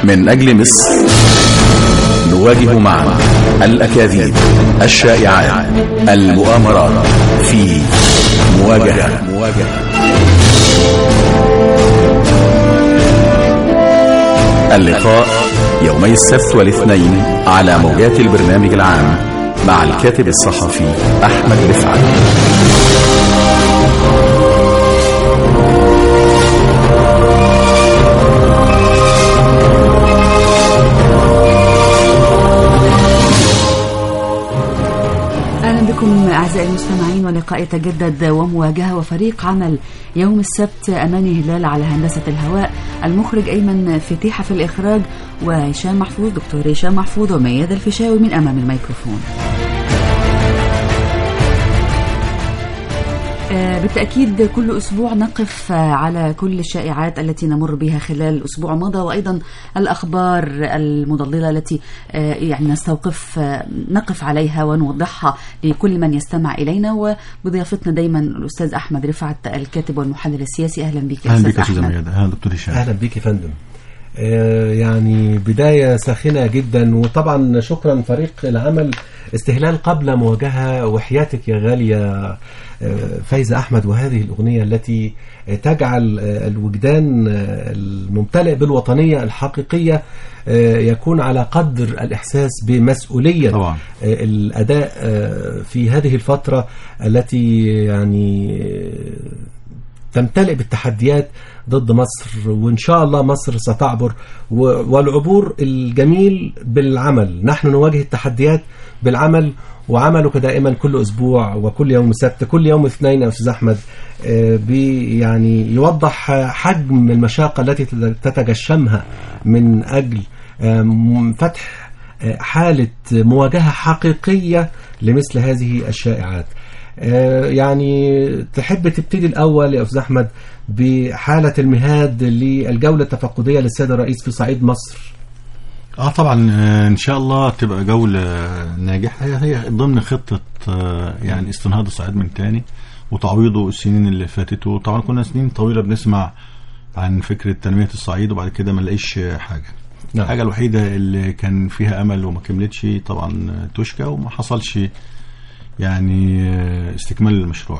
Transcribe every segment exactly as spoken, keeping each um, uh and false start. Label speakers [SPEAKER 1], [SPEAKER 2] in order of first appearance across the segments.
[SPEAKER 1] من أجل مصر نواجه معا الأكاذيب، الشائعات، المؤامرات في مواجهة. اللقاء يومي السبت والاثنين على موجات البرنامج العام مع الكاتب الصحفي أحمد رفعت.
[SPEAKER 2] أعزائي المستمعين، ولقاء يتجدد ومواجهة وفريق عمل يوم السبت. أماني هلال على هندسة الهواء، المخرج أيمن فتيحة في الإخراج، وهشام محفوظ دكتور هشام محفوظ ومياد الفيشاوي من أمام الميكروفون. بالتأكيد كل أسبوع نقف على كل الشائعات التي نمر بها خلال الأسبوع الماضي، وأيضا الأخبار المضللة التي يعني نستوقف نقف عليها ونوضحها لكل من يستمع إلينا. وبضيافتنا دايما الأستاذ أحمد رفعت الكاتب والمحلل السياسي. أهلا بك
[SPEAKER 3] يا أستاذ أحمد. أهلا دكتور هشام.
[SPEAKER 4] أهلا بك يا فندم. يعني بداية ساخنة جدا، وطبعا شكرا فريق العمل. استهلال قبل مواجهة، وحياتك يا غالية فايزة أحمد، وهذه الأغنية التي تجعل الوجدان الممتلئ بالوطنية الحقيقية يكون على قدر الإحساس بمسؤولية طبعا. الأداء في هذه الفترة التي يعني تمتلئ بالتحديات ضد مصر، وإن شاء الله مصر ستعبر، والعبور الجميل بالعمل. نحن نواجه التحديات بالعمل، وعملك دائما كل أسبوع وكل يوم سبت كل يوم اثنين يا أستاذ أحمد بي يعني يوضح حجم المشاقة التي تتجشمها من أجل فتح حالة مواجهة حقيقية لمثل هذه الشائعات. يعني تحب تبتدي الأول يا أستاذ أحمد بحالة المهاد للجولة التفقدية للسيد الرئيس في صعيد مصر؟
[SPEAKER 3] اه طبعا ان شاء الله تبقى جولة ناجحة، هي ضمن خطة يعني استنهاض الصعيد من تاني وتعويضه السنين اللي فاتت. وطبعا كنا سنين طويلة بنسمع عن فكرة تنمية الصعيد، وبعد كده ما نلاقيش حاجة. نعم. الحاجة الوحيدة اللي كان فيها امل وما كملتش طبعا توشكا، وما حصلش يعني استكمال المشروع.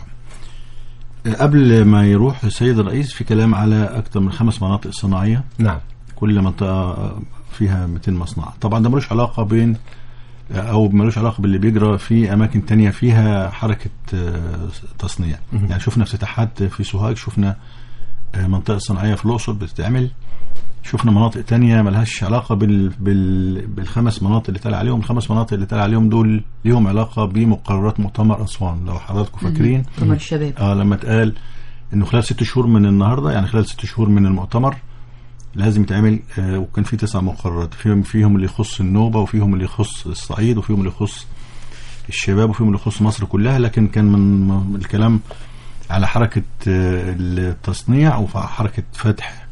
[SPEAKER 3] قبل ما يروح السيد الرئيس في كلام على اكثر من خمس مناطق صناعية.
[SPEAKER 4] نعم.
[SPEAKER 3] كل منطقة فيها مئتين مصنع. طبعا ده ملوش علاقة بين او ملوش علاقة باللي بيجرى في اماكن تانية فيها حركة تصنيع. يعني شفنا افتتاحات في سوهاج، شفنا منطقة صناعية في الأقصر بتتعمل، شفنا مناطق تانية ملهاش علاقة بال... بال... بالخمس مناطق اللي تال عليهم. الخمس مناطق اللي تال عليهم دول ليهم علاقة بمقررات مؤتمر أسوان، لو حضراتكم فاكرين.
[SPEAKER 2] مؤتمر الشباب.
[SPEAKER 3] اه لما اتقال انه خلال ست شهور من النهاردة، يعني خلال ست شهور من المؤتمر لازم يتعمل. آه وكان في تسع مقررات، فيهم فيهم اللي يخص النوبة، وفيهم اللي يخص الصعيد، وفيهم اللي يخص الشباب، وفيهم اللي يخص مصر كلها. لكن كان من الكلام على حركة آه التصنيع وحركة فتح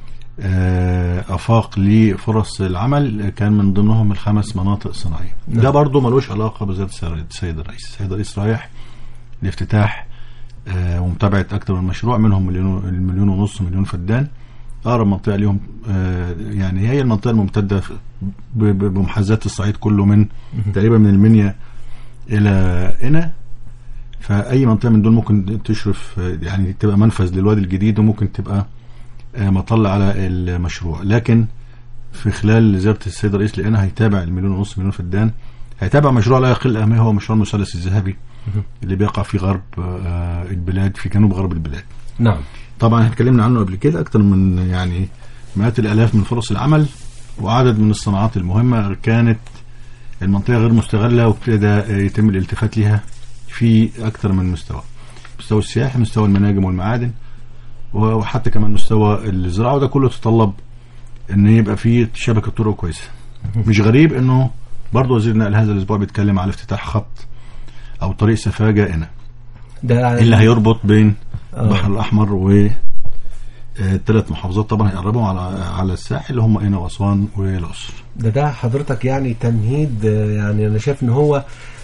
[SPEAKER 3] آفاق لفرص العمل، كان من ضمنهم الخمس مناطق صناعية. نعم. ده برضو ملوش علاقة بزيادة السيد الرئيس. السيد الرئيس رايح لافتتاح ومتابعة أكثر من مشروع، منهم مليون المليون ونص مليون فدان. أقرب منطقة اليوم يعني هي المنطقة الممتدة بمحاذاة الصعيد كله، من تقريبا من المنيا إلى قنا. فأي منطقة من دول ممكن تشرف يعني تبقى منفذ للوادي الجديد، وممكن تبقى مطلع على المشروع. لكن في خلال زيارة السيد الرئيس لقينا هيتابع المليون ونص مليون فدان، هيتابع مشروع لا يقل أهمية، هو مشروع المثلث الذهبي اللي بيقع في غرب البلاد، في جنوب غرب البلاد.
[SPEAKER 4] نعم.
[SPEAKER 3] طبعا اتكلمنا عنه قبل كده، أكتر من يعني مئات الآلاف من فرص العمل، وعدد من الصناعات المهمة كانت المنطقة غير مستغلة، وابتدى يتم الالتفات لها في أكتر من مستوى، مستوى السياحة، مستوى المناجم والمعادن، وحتى كمان مستوى الزراعة. وده كله تطلب ان يبقى فيه شبكة طرق كويسة. مش غريب انه برضو وزير النقل هذا الاسبوع بيتكلم على افتتاح خط او طريق سفاجة هنا، ده اللي هيربط بين البحر الاحمر و ثلاث محافظات طبعا هيقربوا على على الساحل اللي هم قنا واسوان والاقصر.
[SPEAKER 4] ده ده حضرتك يعني تمهيد، يعني انا شايف ان هو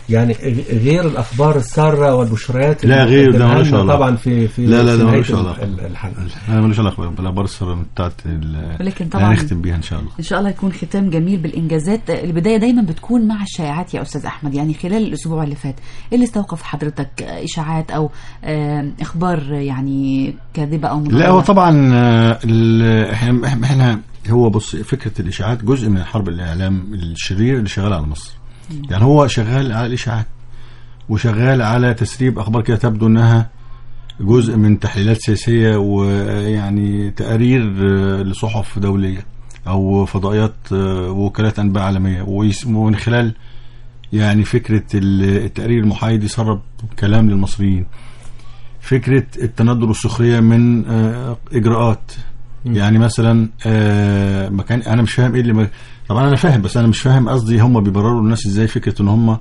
[SPEAKER 4] يعني غير الاخبار الساره والبشريات
[SPEAKER 3] لا غير ده ملوش علاقه
[SPEAKER 4] طبعا في في
[SPEAKER 3] لا لا ده
[SPEAKER 4] نهاية
[SPEAKER 3] ملوش علاقه
[SPEAKER 4] الحلقه
[SPEAKER 3] لا ملوش علاقه بالاخبار الساره بتاعت
[SPEAKER 2] ولكن طبعا
[SPEAKER 3] هنختم بيها ان شاء الله.
[SPEAKER 2] ان شاء الله يكون ختام جميل بالانجازات. البدايه دايما بتكون مع الشائعات يا استاذ احمد، يعني خلال الاسبوع اللي فات اللي استوقف حضرتك اشاعات او اخبار يعني كاذبه او مضلله؟
[SPEAKER 3] لا هو طبعا احنا احنا هو بص فكره الاشاعات جزء من حرب الاعلام الشرير اللي شغال على مصر. يعني هو شغال على الاشاعات وشغال على تسريب اخبار كده تبدو انها جزء من تحليلات سياسيه ويعني تقارير لصحف دوليه او فضائيات ووكالات انباء عالميه، ومن خلال يعني فكره التقرير المحايد يسرب كلام للمصريين. فكره التندر والسخريه من اجراءات، يعني مثلا مكان انا مش فاهم ايه اللي طبعا انا فاهم بس انا مش فاهم قصدي هم بيبرروا للناس ازاي فكره ان هم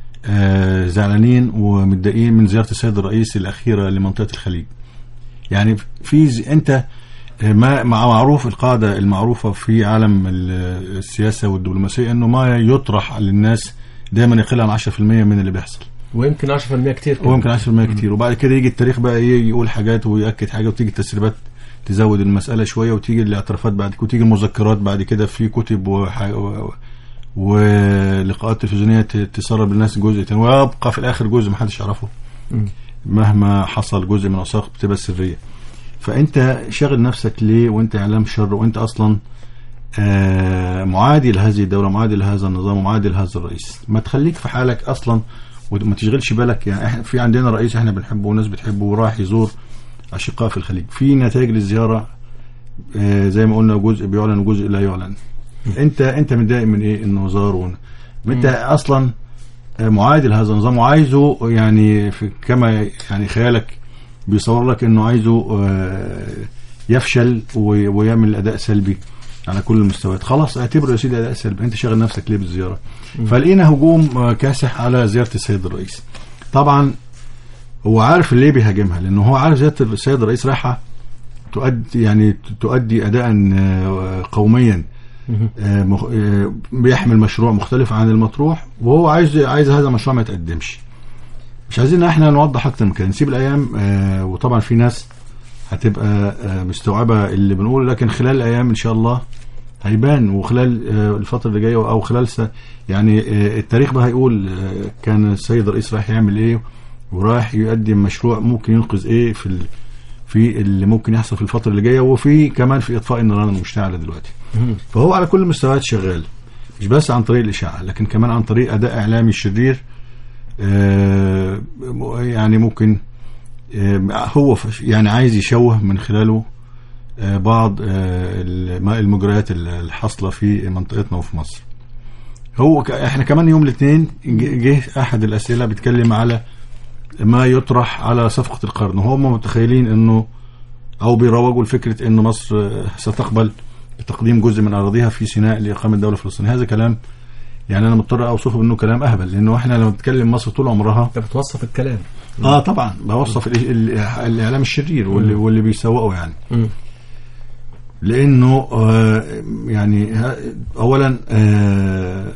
[SPEAKER 3] زعلانين ومتضايقين من زياره السيد الرئيس الاخيره لمنطقه الخليج. يعني في انت ما مع معروف القاعده المعروفه في عالم السياسه والدبلوماسيه انه ما يطرح للناس دايما يقل عن عشرة في المية من اللي بيحصل،
[SPEAKER 4] ويمكن عشرة في المية كتير كده.
[SPEAKER 3] ويمكن عشرة في المية كتير، وبعد كده يجي التاريخ بقى ايه يقول حاجات ويأكد حاجه وتيجي التسريبات تزود المساله شويه وتيجي الاعترافات بعد كده وتيجي المذكرات بعد كده في كتب وح... و... ولقاءات تلفزيونيه تسرب للناس جزء تاني، ويبقى في الاخر جزء ما حدش يعرفه مهما حصل جزء من اوثاق بتبقى سريه. فانت شاغل نفسك ليه وانت اعلام شر وانت اصلا آه معادي لهذه الدوله، معادي لهذا النظام، ومعادي لهذا الرئيس. ما تخليك في حالك اصلا وما تشغلش بالك. يعني احنا في عندنا رئيس احنا بنحبه والناس بتحبه وراح يزور اشقاء في الخليج، في نتائج للزياره آه زي ما قلنا جزء بيعلن وجزء لا يعلن. انت انت متضايق من ايه انه زار؟ انت اصلا معادي لهذا النظام وعايزه يعني في كما يعني خيالك بيصور لك انه عايزه يفشل ويعمل اداء سلبي على كل المستويات. خلاص اعتبره يا سيدي اداء سلبي، انت شاغل نفسك ليه بالزياره؟ فلقينا هجوم كاسح على زياره السيد الرئيس. طبعا هو عارف ليه بيهاجمها، لانه هو عارف زياره السيد الرئيس رايحه تؤدي يعني تؤدي اداء قوميا بيحمل مشروع مختلف عن المطروح، وهو عايز عايز هذا المشروع ما يتقدمش. مش عايزين احنا نوضح اكتر من كده، نسيب الايام. آه وطبعا في ناس هتبقى آه مستوعبه اللي بنقوله، لكن خلال الايام ان شاء الله هيبان، وخلال آه الفتره اللي جايه او خلال س... يعني آه التاريخ بقى هيقول آه كان السيد الرئيس رايح يعمل ايه ورايح يقدم مشروع ممكن ينقذ ايه في ال... في اللي ممكن يحصل في الفتره اللي جايه، وفي كمان في اطفاء النيران المشتعله دلوقتي. فهو على كل المستويات شغال، مش بس عن طريق الاشاعه لكن كمان عن طريق اداء اعلامي شرير. آه يعني ممكن آه هو يعني عايز يشوه من خلاله آه بعض آه المجريات الحاصله في منطقتنا وفي مصر. هو احنا كمان يوم الاثنين جه احد الاسئله بيتكلم على ما يطرح على صفقه القرن، وهم متخيلين انه او بيروجوا لفكره ان مصر ستقبل بتقديم جزء من اراضيها في سيناء لاقامه دوله فلسطينيه. هذا كلام يعني انا مضطر اوصفه بانه كلام اهبل، لانه احنا لما بنتكلم مصر طول عمرها
[SPEAKER 4] انت بتوصف الكلام.
[SPEAKER 3] اه طبعا بوصف الاعلام الشرير واللي, واللي بيسوقه يعني. م. لانه آه يعني اولا آه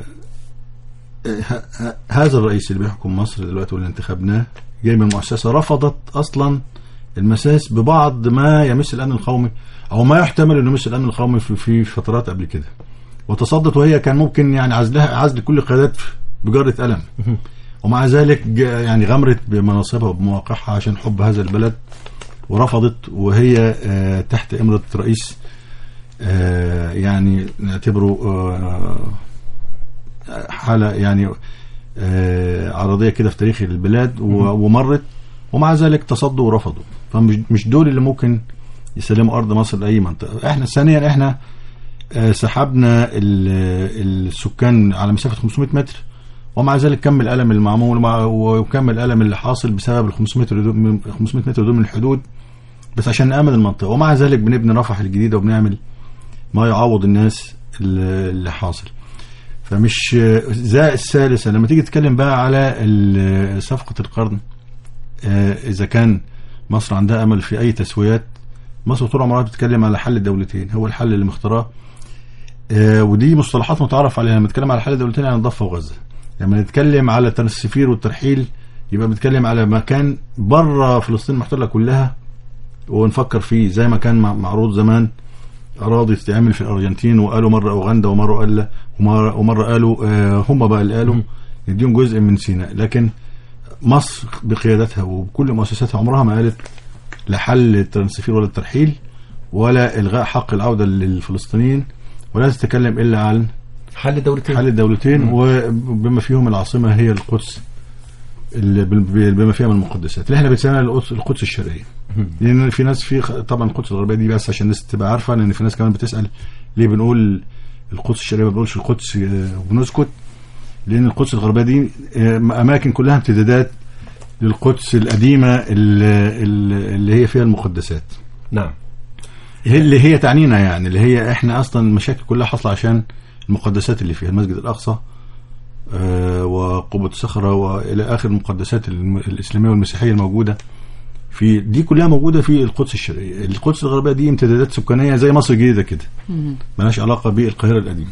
[SPEAKER 3] هذا الرئيس اللي بيحكم مصر دلوقتي واللي انتخبناه جاي من مؤسسه رفضت اصلا المساس ببعض ما يمس الامن القومي او ما يحتمل انه يمس الامن القومي في, في فترات قبل كده، وتصدت وهي كان ممكن يعني عزلها عزل كل القيادات بجرة قلم، ومع ذلك يعني غمرت بمناصبها وبمواقعها عشان حب هذا البلد ورفضت، وهي آه تحت امرة رئيس آه يعني نعتبره آه حالة يعني آه عرضية كده في تاريخ البلاد ومرت، ومع ذلك تصدوا ورفضوا. فمش دول اللي ممكن يسلموا أرض مصر لأي منطقة. احنا ثانيا احنا آه سحبنا السكان على مسافة خمسمائة متر، ومع ذلك كم الألم المعمول وكم الألم اللي حاصل بسبب ال خمسمائة متر دول من الحدود بس عشان نأمن المنطقة، ومع ذلك بنبني رفح الجديدة وبنعمل ما يعوض الناس اللي حاصل. فمش زي الثالثة لما تيجي تتكلم بقى على صفقة القرن، آه إذا كان مصر عندها أمل في أي تسويات، مصر طول عمرها بتتكلم على حل الدولتين، هو الحل اللي مختاراه. آه ودي مصطلحات متعارف عليها. لما نتكلم على حل الدولتين يعني الضفة وغزة، لما نتكلم على التسفير والترحيل يبقى بنتكلم على مكان بره فلسطين المحتله كلها، ونفكر فيه زي ما كان معروض زمان اراضي تتعمل في الارجنتين، وقالوا مره اوغندا ومره قال ومره, ومرة قالوا آه هم بقى اللي قالوا نديهم جزء من سيناء. لكن مصر بقيادتها وبكل مؤسساتها عمرها ما قالت لحل الترانسفير ولا الترحيل ولا الغاء حق العوده للفلسطينيين، ولا تتكلم الا عن
[SPEAKER 4] حل الدولتين
[SPEAKER 3] حل الدولتين مم. وبما فيهم العاصمه هي القدس اللي بما فيها من المقدسات اللي احنا بنسميها القدس الشرقيه. لان في ناس في طبعا القدس الغربيه دي بس عشان الناس تبقى عارفه، لان في ناس كمان بتسال ليه بنقول القدس الشرقيه ما بنقولش القدس وبنسكت، لان القدس الغربيه دي اماكن كلها امتدادات للقدس القديمه اللي, اللي هي فيها المقدسات.
[SPEAKER 4] نعم.
[SPEAKER 3] هي اللي هي تعنينا يعني اللي هي احنا اصلا المشاكل كلها حصل عشان المقدسات اللي فيها المسجد الاقصى آه وقبة الصخرة والى اخر المقدسات الاسلاميه والمسيحيه الموجوده في دي كلها موجوده في القدس الشرقيه. القدس الغربيه دي امتدادات سكانيه زي مصر الجديده كده، مالهاش علاقه بالقاهره القديمه.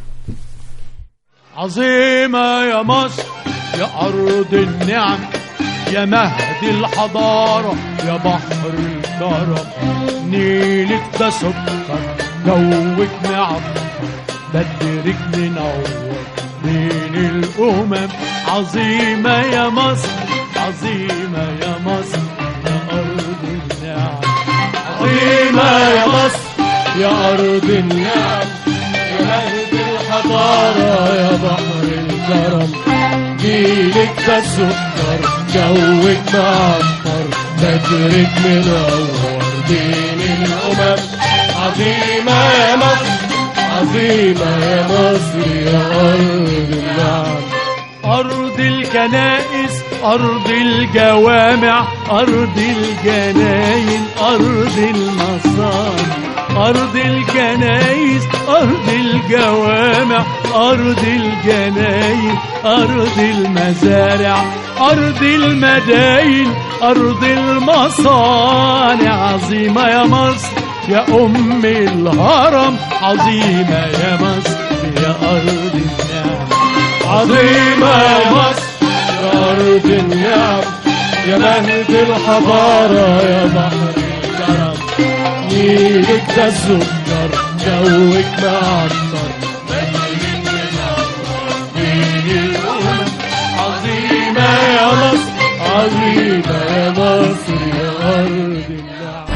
[SPEAKER 5] عظيمه يا مصر يا ارض النعم، يا مهد الحضاره يا بحر الكرم، نيلك ده سكر جوك نعم، بدرك منور بين الامم. عظيمه يا مصر عظيمه يا مصر يا ارض النعم، عظيمه يا مصر يا ارض النعم، يا مهد الحضاره يا بحر الكرم، جيلك ده سكر جوك معطر، بدرك منور بين الامم. عظيمه يا مصر عظيمة يا مصر يا أرض النعم، أرض الكنائس أرض الجوامع أرض الجناين أرض المصانع، أرض الكنائس أرض الجوامع أرض الجناين أرض المزارع أرض المداين أرض المصانع. عظيمة يا مصر يا أم الهرم، عظيمة يا مصر يا أرض النعم، عظيمة يا مصر يا أرض النعم، يا مهد الحضارة يا بحر الكرم، نيلك ده سكر جوك معطر، بدرك منور بين الأمم. عظيمة يا مصر عظيمة يا مصر يا أرض النعم.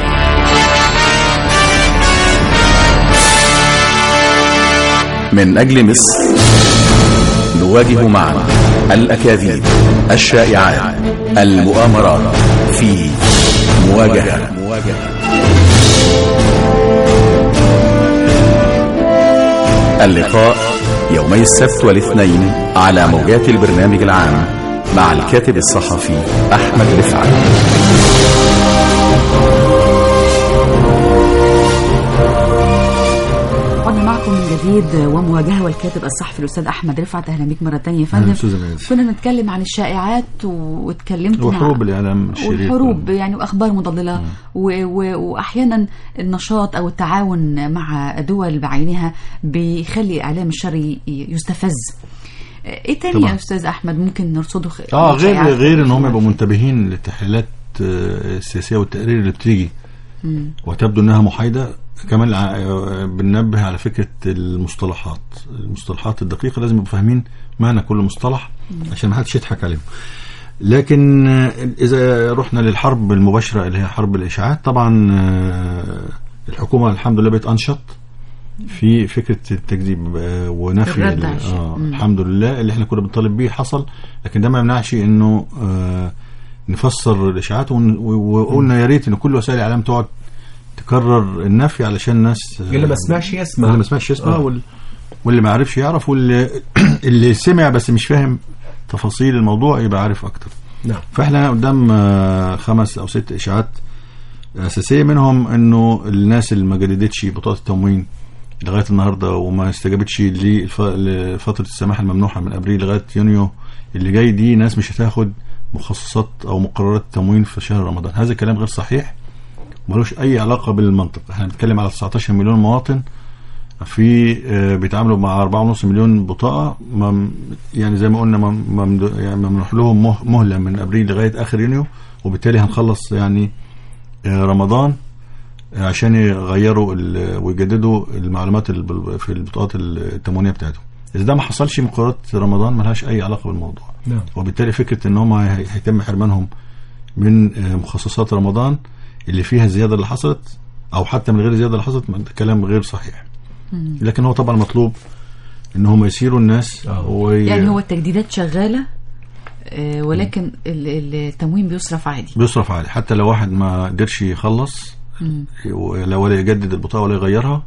[SPEAKER 1] من أجل مصر نواجه معا الأكاذيب، الشائعات، المؤامرات في مواجهة. اللقاء يومي السبت والاثنين على موجات البرنامج العام مع الكاتب الصحفي أحمد رفعت.
[SPEAKER 2] عدنا معكم من جديد ومواجهة، والكاتب الصحفي الأستاذ أحمد رفعت. أهلا بك مرة تانية يا فندم. كنا نتكلم عن الشائعات واتكلمت
[SPEAKER 3] وحروب الإعلام الشريف
[SPEAKER 2] والحروب يعني وأخبار مضللة و... و... وأحيانا النشاط أو التعاون مع دول بعينها بيخلي الإعلام الشرعي يستفز. ايه تاني طبعا يا استاذ احمد ممكن نرصده؟
[SPEAKER 3] اه غير غير ان هم يبقوا منتبهين للتحليلات السياسيه والتقارير اللي بتيجي وتبدو انها محايده. كمان بننبه على فكره المصطلحات المصطلحات الدقيقه، لازم يبقوا فاهمين معنى كل مصطلح عشان ما حدش يضحك عليهم. لكن اذا رحنا للحرب المباشره اللي هي حرب الاشاعات، طبعا الحكومه الحمد لله بقت انشط في فكرة التكذيب ونفي آه الحمد لله. اللي احنا كنا بنطالب بيه حصل، لكن ده ما يمنعش انه آه نفسر الاشاعات، وقلنا يا ريت ان كل وسائل الاعلام تقعد تكرر النفي علشان الناس
[SPEAKER 4] اللي ما سمعش يسمع
[SPEAKER 3] اللي ما سمعش يسمع آه. واللي ما عرفش يعرف، واللي اللي سمع بس مش فاهم تفاصيل الموضوع يبقى عارف اكتر.
[SPEAKER 4] نعم.
[SPEAKER 3] فاحنا قدام آه خمس او ست اشاعات اساسيه، منهم انه الناس اللي ما جددتش بطاقه التموين لغايه النهارده وما استجابتش لفتره السماح الممنوحه من ابريل لغايه يونيو اللي جاي، دي ناس مش هتاخد مخصصات او مقررات التموين في شهر رمضان. هذا الكلام غير صحيح، ملوش اي علاقه بالمنطق. احنا بنتكلم على تسعتاشر مليون مواطن في بيتعاملوا مع أربعة ونص مليون بطاقة، يعني زي ما قلنا ممنوح لهم مهلة من أبريل لغاية آخر يونيو، وبالتالي هنخلص يعني رمضان عشان يغيروا ويجددوا المعلومات في البطاقات التموينية بتاعتهم. إذا ده ما حصلش مقررات رمضان ملهاش أي علاقة بالموضوع. نعم. وبالتالي فكرة إن هم هيتم حرمانهم من مخصصات رمضان اللي فيها الزيادة اللي حصلت أو حتى من غير الزيادة اللي حصلت كلام غير صحيح. مم. لكن هو طبعا مطلوب إن هم يسيروا الناس
[SPEAKER 2] وي... يعني هو التجديدات شغالة آه ولكن التموين بيصرف عادي
[SPEAKER 3] بيصرف عادي حتى لو واحد ما قدرش يخلص ولا يجدد البطاقة ولا يغيرها،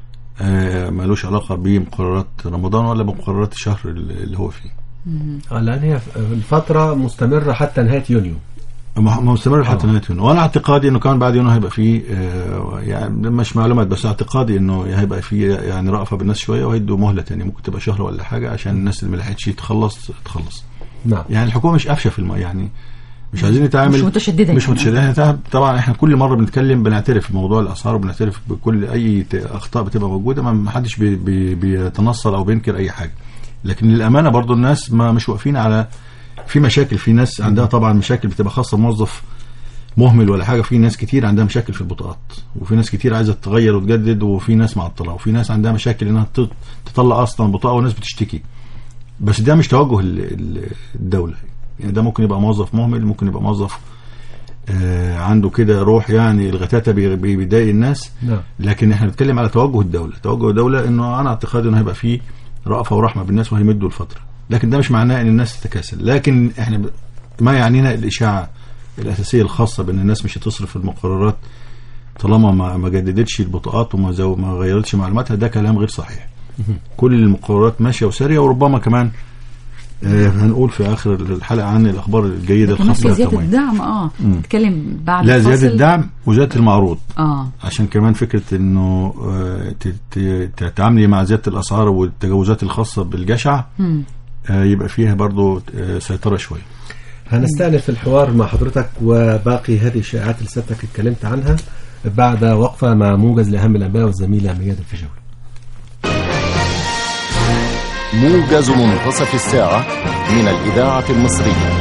[SPEAKER 3] آه مالوش علاقة بمقررات رمضان ولا بمقررات الشهر اللي هو فيه.
[SPEAKER 4] اه لأن هي الفترة مستمرة حتى نهاية يونيو،
[SPEAKER 3] مستمرة حتى نهاية يونيو. وأنا اعتقادي إنه كان بعد يونيو هيبقى فيه آه يعني مش معلومات بس اعتقادي إنه هيبقى فيه يعني رأفة بالناس شوية وهيدوا مهلة تانية ممكن تبقى شهر ولا حاجة عشان الناس اللي ملحقتش تخلص تخلص. نعم. يعني الحكومة مش قافشة في الماء، يعني مش عايزين نتعامل
[SPEAKER 2] مش متشددة
[SPEAKER 3] مش متشددة. طبعا احنا كل مرة بنتكلم بنعترف في موضوع الأسعار وبنعترف بكل أي أخطاء بتبقى موجودة، ما حدش بي بي بيتنصل أو بينكر أي حاجة، لكن للأمانة برضو الناس ما مش واقفين على في مشاكل. في ناس عندها طبعا مشاكل بتبقى خاصة موظف مهمل ولا حاجة، في ناس كتير عندها مشاكل في البطاقات، وفي ناس كتير عايزة تغير وتجدد، وفي ناس معطلة، وفي ناس عندها مشاكل انها تطلع اصلا بطاقة وناس بتشتكي. بس ده مش توجه الدولة، يعني ده ممكن يبقى موظف مهمل، ممكن يبقى موظف آه عنده كده روح يعني الغتاتة بيضايق الناس. نعم. لكن احنا بنتكلم على توجه الدولة. توجه الدولة انه انا اعتقادي انه هيبقى فيه رأفة ورحمة بالناس وهيمدوا الفترة، لكن ده مش معناه ان الناس تتكاسل. لكن احنا ب... ما يعنينا الاشاعة الأساسية الخاصة بأن الناس مش هتصرف المقررات طالما ما ما جددتش البطاقات وما زو ما غيرتش معلوماتها، ده كلام غير صحيح. كل المقررات ماشية وسارية، وربما كمان آه هنقول في آخر الحلقة عن الأخبار الجيدة الخاصة
[SPEAKER 2] بالتموين. زيادة الدعم اه نتكلم بعد
[SPEAKER 3] لا زيادة الدعم وزيادة المعروض
[SPEAKER 2] اه
[SPEAKER 3] عشان كمان فكرة إنه آه تتعاملي مع زيادة الأسعار والتجاوزات الخاصة بالجشع آه يبقى فيها برضو آه سيطرة شوية.
[SPEAKER 4] هنستأنف الحوار مع حضرتك وباقي هذه الشائعات اللي سيادتك اتكلمت عنها بعد وقفة مع موجز لأهم الأنباء والزميلة مياد الفيشاوي.
[SPEAKER 6] موجز منتصف الساعة من الإذاعة المصرية.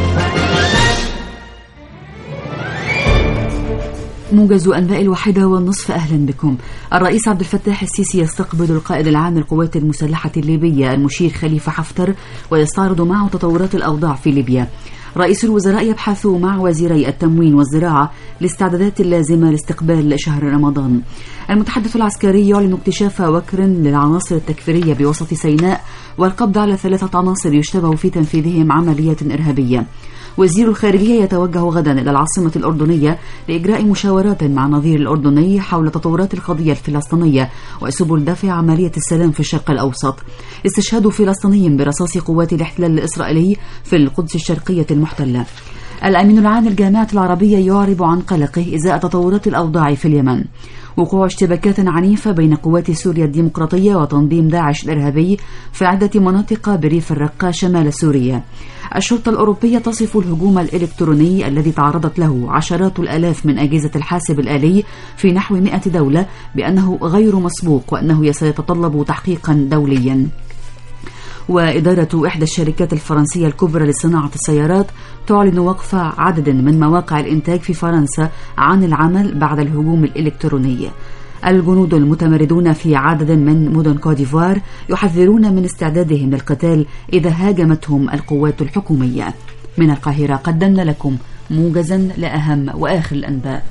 [SPEAKER 2] موجز أنباء الواحدة والنصف. أهلا بكم. الرئيس عبد الفتاح السيسي يستقبل القائد العام للقوات المسلحة الليبية المشير خليفة حفتر ويستعرض معه تطورات الأوضاع في ليبيا. رئيس الوزراء يبحث مع وزيري التموين والزراعة الاستعدادات اللازمة لاستقبال شهر رمضان. المتحدث العسكري يعلن اكتشاف وكر للعناصر التكفيرية بوسط سيناء والقبض على ثلاثة عناصر يشتبه في تنفيذهم عملية إرهابية. وزير الخارجية يتوجه غدا إلى العاصمة الأردنية لإجراء مشاورات مع نظير الأردني حول تطورات القضية الفلسطينية وسبل دفع عملية السلام في الشرق الأوسط. استشهاد فلسطيني برصاص قوات الاحتلال الإسرائيلي في القدس الشرقية المحتلة. الأمين العام للجامعة العربية يعرب عن قلقه إزاء تطورات الأوضاع في اليمن. وقوع اشتباكات عنيفة بين قوات سوريا الديمقراطية وتنظيم داعش الإرهابي في عدة مناطق بريف الرقة شمال سوريا. الشرطة الأوروبية تصف الهجوم الإلكتروني الذي تعرضت له عشرات الآلاف من أجهزة الحاسب الآلي في نحو مئة دولة بأنه غير مسبوق وأنه سيتطلب تحقيقا دوليا. وإدارة إحدى الشركات الفرنسية الكبرى لصناعة السيارات تعلن وقف عدد من مواقع الإنتاج في فرنسا عن العمل بعد الهجوم الإلكتروني. الجنود المتمردون في عدد من مدن كوديفوار يحذرون من استعدادهم للقتال إذا هاجمتهم القوات الحكومية. من القاهرة قدمنا لكم موجزا لأهم وآخر الأنباء.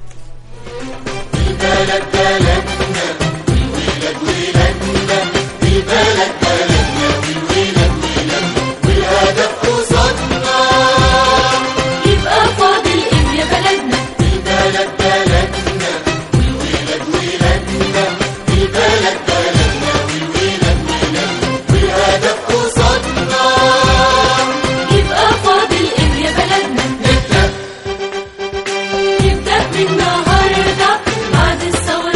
[SPEAKER 2] البلد بلدنا والولد ولدنا، البلد بلدنا والولد ولدنا، والهدف قصادنا يبقى فاضل إيه يا بلدنا. البلد بلدنا والولد ولدنا، البلد بلدنا والولد ولدنا، والهدف قصادنا يبقى فاضل إيه يا بلدنا. نبدأ نبدأ من النهارده بعد الثورة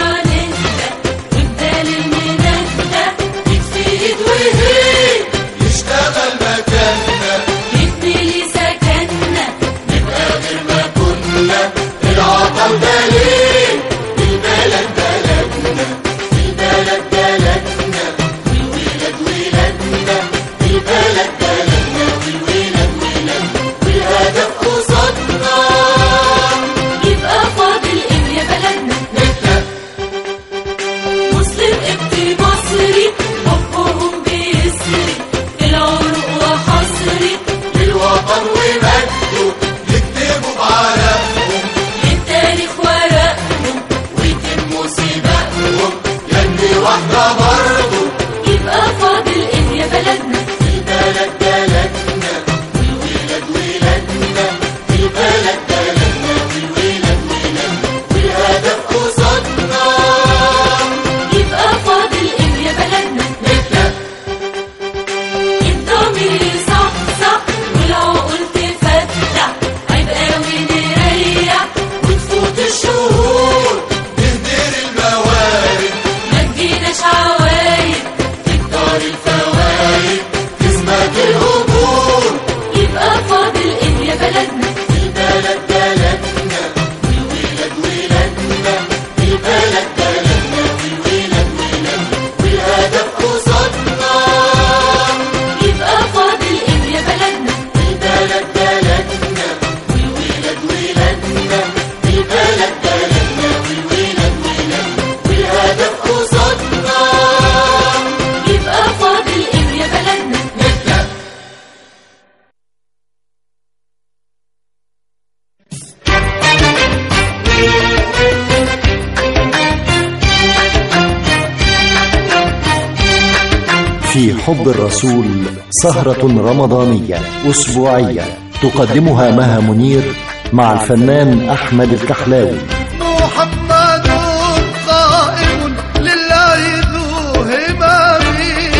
[SPEAKER 6] في حب الرسول سهرة رمضانية أسبوعية تقدمها مها منير مع الفنان أحمد الكحلاوي.
[SPEAKER 7] محمد قائم لله ذو همامي،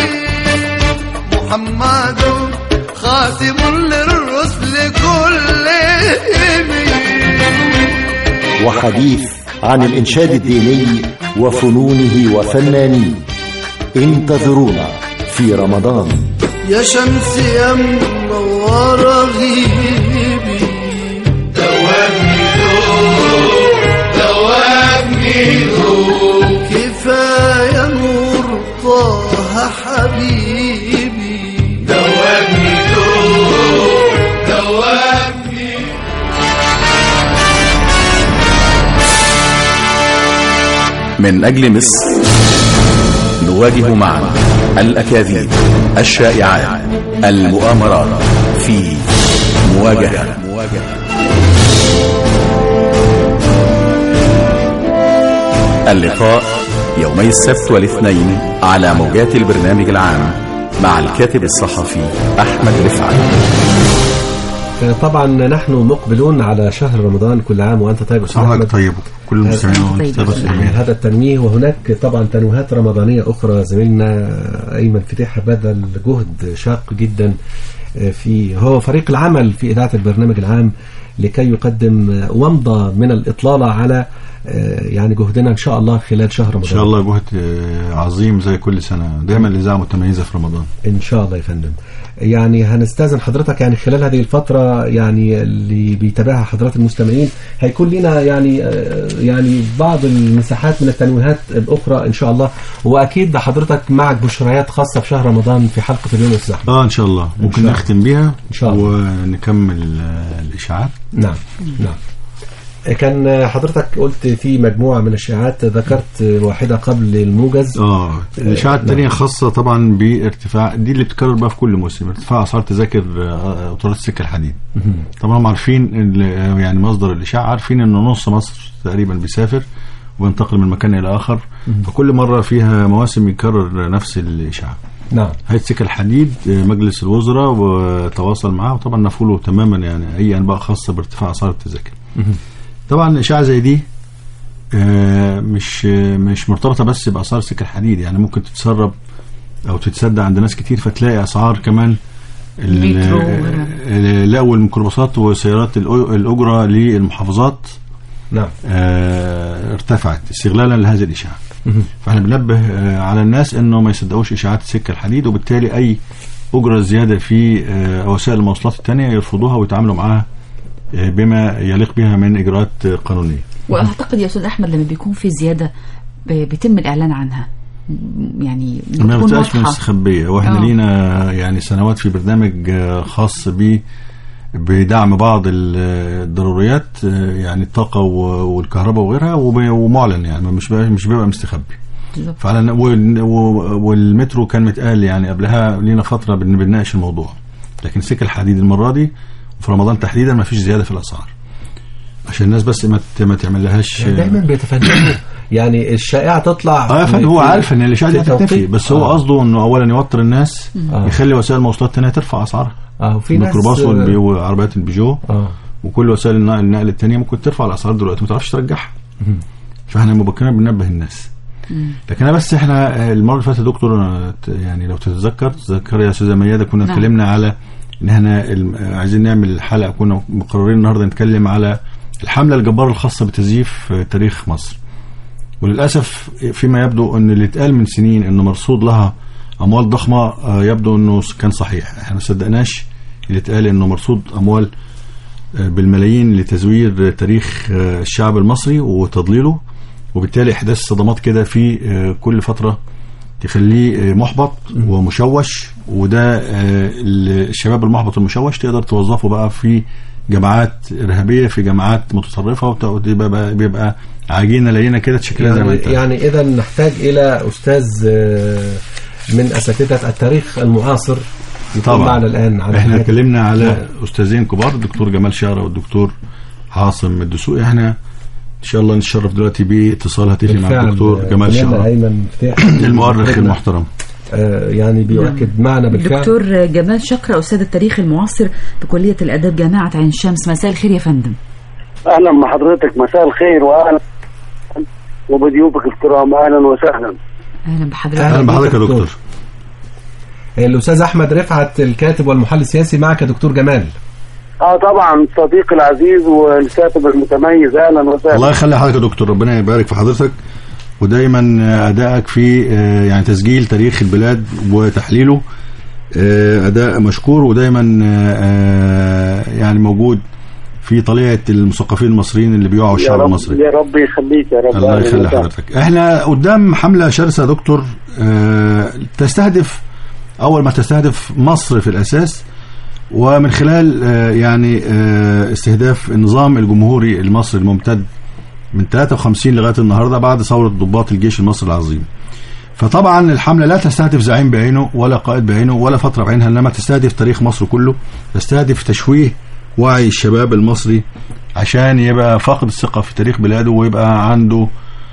[SPEAKER 7] محمد خاتم للرسل كلهم،
[SPEAKER 6] وحديث عن الإنشاد الديني وفنونه وفنانيه. انتظرونا في رمضان.
[SPEAKER 7] يا شمس يا منورة غيبي، دوامني ذوق دوامني ذوق، كفاية نور طه حبيبي، دوامني ذوق دوامني.
[SPEAKER 1] من أجل مصر نواجه معا الأكاذيب، الشائعات، المؤامرات في مواجهة. اللقاء يومي السبت والاثنين على موجات البرنامج العام مع الكاتب الصحفي أحمد رفعت.
[SPEAKER 4] طبعا نحن مقبلون على شهر رمضان، كل عام وأنت طيب أستاذ أحمد.
[SPEAKER 3] طيب كل المستمعين
[SPEAKER 4] هذا التنويه، وهناك طبعا تنويهات رمضانية أخرى. زميلنا أيمن فتيح بذل جهد شاق جدا في هو فريق العمل في إذاعة البرنامج العام لكي يقدم ومضة من الإطلالة على يعني جهدنا إن شاء الله خلال شهر رمضان.
[SPEAKER 3] إن شاء الله جهد عظيم زي كل سنة، دائما الإذاعة متميزة في رمضان
[SPEAKER 4] إن شاء الله يا فندم. يعني هنستاذن حضرتك يعني خلال هذه الفترة يعني اللي بيتابعها حضرات المستمعين هيكون لنا يعني يعني بعض المساحات من التنويهات الأخرى إن شاء الله، وأكيد حضرتك معك بشريات خاصة في شهر رمضان في حلقة اليوم الزحمة.
[SPEAKER 3] آه إن شاء الله ممكن نختم بيها
[SPEAKER 4] إن شاء الله
[SPEAKER 3] ونكمل الإشاعات.
[SPEAKER 4] نعم نعم. كان حضرتك قلت في مجموعة من الشائعات، ذكرت واحدة قبل الموجز.
[SPEAKER 3] اه الإشاعة الثانية خاصة طبعا بارتفاع، دي اللي بتكرر بقى في كل موسم، ارتفاع أسعار تذاكر قطارات السكة الحديد. طبعا هم عارفين يعني مصدر الإشاعة، عارفين إنه نص مصر تقريبا بيسافر وينتقل من مكان إلى آخر، فكل مرة فيها مواسم يكرر نفس الإشاعة.
[SPEAKER 4] نعم.
[SPEAKER 3] هيئة السكة الحديد مجلس الوزراء وتواصل معاه، وطبعا نفوله تماما يعني أي أنباء خاصة بارتفاع أسعار التذاكر. طبعا إشاعة زي دي مش مش مرتبطة بس بأسعار السكة الحديد، يعني ممكن تتسرب أو تتصدى عند ناس كتير، فتلاقي أسعار كمان لا والميكروباصات وسيارات الأجرة للمحافظات
[SPEAKER 4] نعم
[SPEAKER 3] ارتفعت استغلالا لهذه الإشاعة. فاحنا بننبه على الناس إنه ما يصدقوش إشاعات السكة الحديد، وبالتالي أي أجرة زيادة في وسائل المواصلات التانية يرفضوها ويتعاملوا معها بما يليق بها من إجراءات قانونية.
[SPEAKER 2] وأعتقد يا أستاذ أحمد لما بيكون في زيادة بيتم الإعلان عنها، يعني
[SPEAKER 3] ما بتبقاش مستخبية. واحنا أوه. لينا يعني سنوات في برنامج خاص ب بدعم بعض الضروريات، يعني الطاقة والكهرباء وغيرها، ومعلن يعني مش مش بيبقى مستخبي. فعلا والمترو كان متقال يعني قبلها لينا فترة بنناقش الموضوع، لكن السكة الحديد المرة دي في رمضان تحديدا ما فيش زيادة في الأسعار، عشان الناس بس ما ما تعمل لهاش.
[SPEAKER 4] دايما بيتفننوا يعني الشائعة تطلع.
[SPEAKER 3] اه فندم هو عارف ان الإشاعة دي تنتفي، بس هو قصده انه اولا يوتر الناس، آه. يخلي وسائل المواصلات الثانيه ترفع اسعارها.
[SPEAKER 4] اه وفي
[SPEAKER 3] الميكروباص وعربيات البيجو آه. وكل وسائل النقل النقل الثانيه ممكن ترفع الاسعار دلوقتي ما تعرفش ترجعها. فاحنا مبكرين بننبه الناس. لكن انا بس احنا المره اللي فاتت دكتور يعني لو تتذكر تذكر يا استاذه ميادة كنا نعم. اتكلمنا على ان احنا عايزين نعمل الحلقه، كنا مقررين النهارده نتكلم على الحمله الجباره الخاصه بتزييف تاريخ مصر. وللاسف فيما يبدو ان اللي اتقال من سنين انه مرصود لها اموال ضخمه يبدو انه كان صحيح. احنا ما صدقناش اللي اتقال انه مرصود اموال بالملايين لتزوير تاريخ الشعب المصري وتضليله، وبالتالي احداث صدمات كده في كل فتره تخليه محبط ومشوش. وده الشباب المحبط المشوش تقدر توظفه بقى في جماعات إرهابية، في جماعات متطرفة، وبيبقى بيبقى عجينة لينة كده تشكلها زي ما انت.
[SPEAKER 4] يعني إذا نحتاج إلى أستاذ من أساتذة التاريخ المعاصر يكون معنا الآن. على
[SPEAKER 3] احنا اتكلمنا على أستاذين كبار، الدكتور جمال شارة والدكتور عاصم الدسوقي. احنا إن شاء الله نتشرف دلوقتي باتصال هاتفي مع الدكتور جمال شارة المؤرخ المحترم.
[SPEAKER 4] يعني بيؤكد معنا بالفعل.
[SPEAKER 2] دكتور جمال شكرة، أستاذ التاريخ المعاصر بكلية الآداب جامعة عين شمس، مساء الخير يا فندم.
[SPEAKER 8] أهلا بحضرتك، مساء الخير وأهلا وبضيوفك الكرام، أهلا وسهلا.
[SPEAKER 2] أهلا بحضرتك.
[SPEAKER 3] أهلا بحضرتك يا دكتور.
[SPEAKER 4] الأستاذ أحمد رفعت الكاتب والمحلل السياسي معك يا دكتور جمال.
[SPEAKER 8] اه طبعا صديقي العزيز والكاتب المتميز، اهلا وسهلا.
[SPEAKER 3] الله يخلي حضرتك يا دكتور، ربنا يبارك في حضرتك، ودايما ادائك في يعني تسجيل تاريخ البلاد وتحليله اداء مشكور، ودايما يعني موجود في طليعه المثقفين المصريين اللي بيوعوا الشعب المصري.
[SPEAKER 8] يا رب يخليك يا رب.
[SPEAKER 3] الله يخلي حضرتك. احنا قدام حمله شرسه يا دكتور، تستهدف اول ما تستهدف مصر في الاساس، ومن خلال يعني استهداف النظام الجمهوري المصري الممتد من ثلاثة وخمسين لغاية النهاردة بعد ثورة ضباط الجيش المصري العظيم. فطبعا الحملة لا تستهدف زعيم بعينه ولا قائد بعينه ولا فترة بعينها، إنما تستهدف تاريخ مصر كله، تستهدف تشويه وعي الشباب المصري عشان يبقى فاقد الثقة في تاريخ بلاده، ويبقى عنده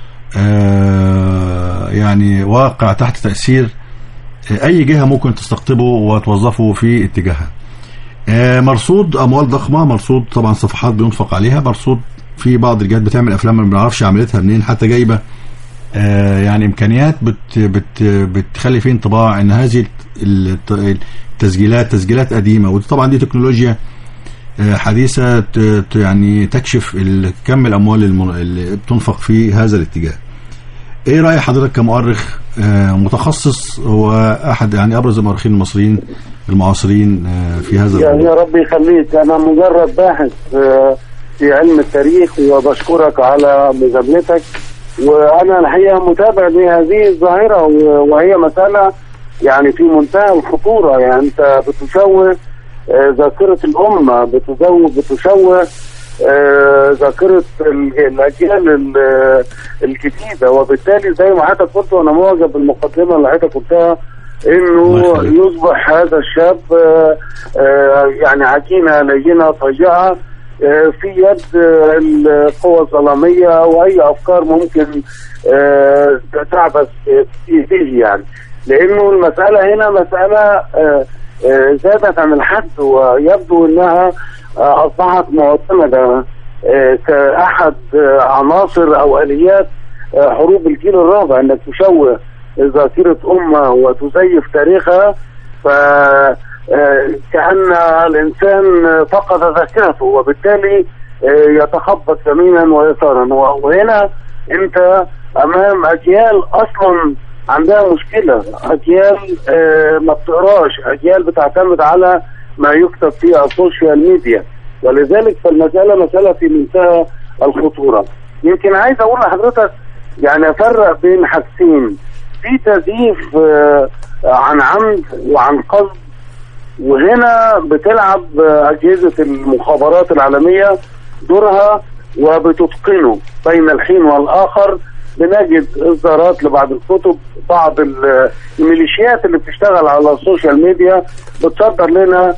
[SPEAKER 3] يعني واقع تحت تأثير أي جهة ممكن تستقطبه وتوظفه في اتجاهها. مرصود اموال ضخمه، مرصود طبعا صفحات بينفق عليها، مرصود في بعض الجهات بتعمل افلام ما بنعرفش عملتها منين، حتى جايبه يعني امكانيات بت بت بتخلي فيه انطباع ان هذه التسجيلات تسجيلات قديمه، وطبعا دي تكنولوجيا حديثه يعني تكشف كم الاموال اللي بتنفق في هذا الاتجاه. ايه راي حضرتك كمؤرخ متخصص، هو احد يعني ابرز المؤرخين المصريين المعاصرين في هذا
[SPEAKER 8] يعني يا رب يخليك، انا مجرد باحث في علم التاريخ وبشكرك على مجابلتك، وانا الحقيقه متابع لهذه الظاهره، وهي مساله يعني في منتهى الخطوره. يعني انت بتشوه ذاكره الامه، بتزوج بتشوه ذاكره الاجيال الجديده، وبالتالي زي ما حضرتك قلت وانا معجب بالمقدمه اللي حضرتك قلتها، انه يصبح هذا الشاب يعني عجينه لينه طيئه في يد القوى الظلاميه واي افكار ممكن تعبث فيه، يعني لانه المساله هنا مساله زادت عن الحد، ويبدو انها اصبحت معتمده كاحد عناصر او اليات حروب الجيل الرابع، انك تشوه ذاكرة أمة وتزيف تاريخها، فكأن الإنسان فقد ذاكرته، وبالتالي يتخبط يمينا ويسارا. وهنا أنت أمام أجيال أصلا عندها مشكلة، أجيال ما بتقراش، أجيال بتعتمد على ما يكتب في السوشيال ميديا، ولذلك فالمسألة مسألة في منتهى الخطورة. يمكن عايز أقول لحضرتك يعني أفرق بين حاجتين، في تزييف عن عمد وعن قصد، وهنا بتلعب أجهزة المخابرات العالمية دورها وبتتقنه بين الحين والآخر. بنجد إصدارات لبعض الكتب، بعض الميليشيات اللي بتشتغل على السوشيال ميديا بتصدر لنا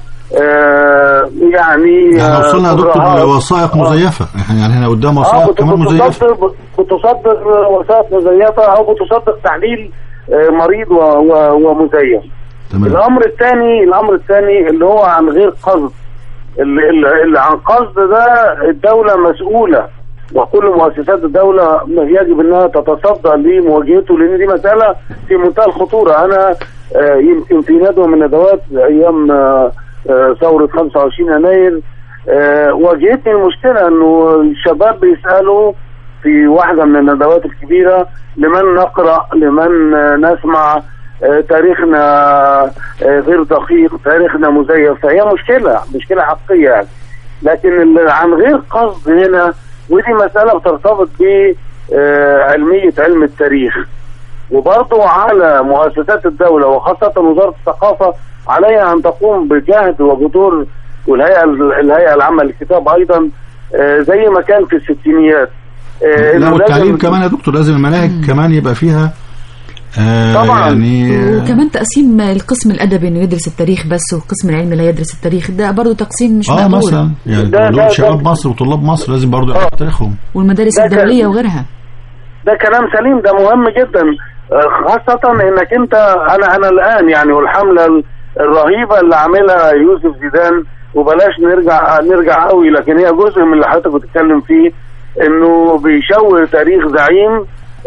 [SPEAKER 8] يعني
[SPEAKER 3] احنا وصلنا يا دكتور لوثائق مزيفه، يعني هنا قدام وثائق كمان مزيفه،
[SPEAKER 8] بتصدر وثائق مزيفه او بتصدر تحليل مريض ومزيف. الامر الثاني الامر الثاني اللي هو عن غير قصد، اللي, اللي عن قصد ده الدوله مسؤوله، وكل مؤسسات الدوله يجب انها تتصدى لمواجهته، لان دي مساله في منتهى الخطوره. انا يمكن في ندوه من ندوات ايام ثورة خمسة وعشرين يناير واجهتني المشكلة انه الشباب بيسألوا في واحدة من الندوات الكبيرة لمن نقرأ، لمن نسمع، تاريخنا غير دقيق، تاريخنا مزيف. فهي مشكلة مشكلة حقيقية يعني. لكن عن غير قصد هنا، ودي مسألة بترتبط بعلمية علم التاريخ، وبرضو على مؤسسات الدولة وخاصة وزارة الثقافة عليها أن تقوم بجهد وبدور، والهيئة الهيئة العامة للكتاب أيضا زي ما كان في الستينيات.
[SPEAKER 3] لا والتعليم كمان يا دكتور، لازم المناهج كمان يبقى فيها آه
[SPEAKER 8] طبعا
[SPEAKER 3] يعني
[SPEAKER 2] وكمان تقسيم القسم الأدبي إنه يدرس التاريخ بس، والقسم العلمي لا يدرس التاريخ، ده برضو تقسيم مش
[SPEAKER 3] اه
[SPEAKER 2] مقبول.
[SPEAKER 3] مثلا يعني دول شباب مصر وطلاب مصر لازم برضو يعرفوا تاريخهم،
[SPEAKER 2] والمدارس الدولية وغيرها.
[SPEAKER 8] ده كلام سليم، ده مهم جدا. خاصة انك انت انا انا الان يعني والحملة الرهيبة اللي عاملها يوسف زيدان، وبلاش نرجع نرجع قوي، لكن هي جزء من اللي حضرتك بتتكلم فيه، انه بيشوه تاريخ زعيم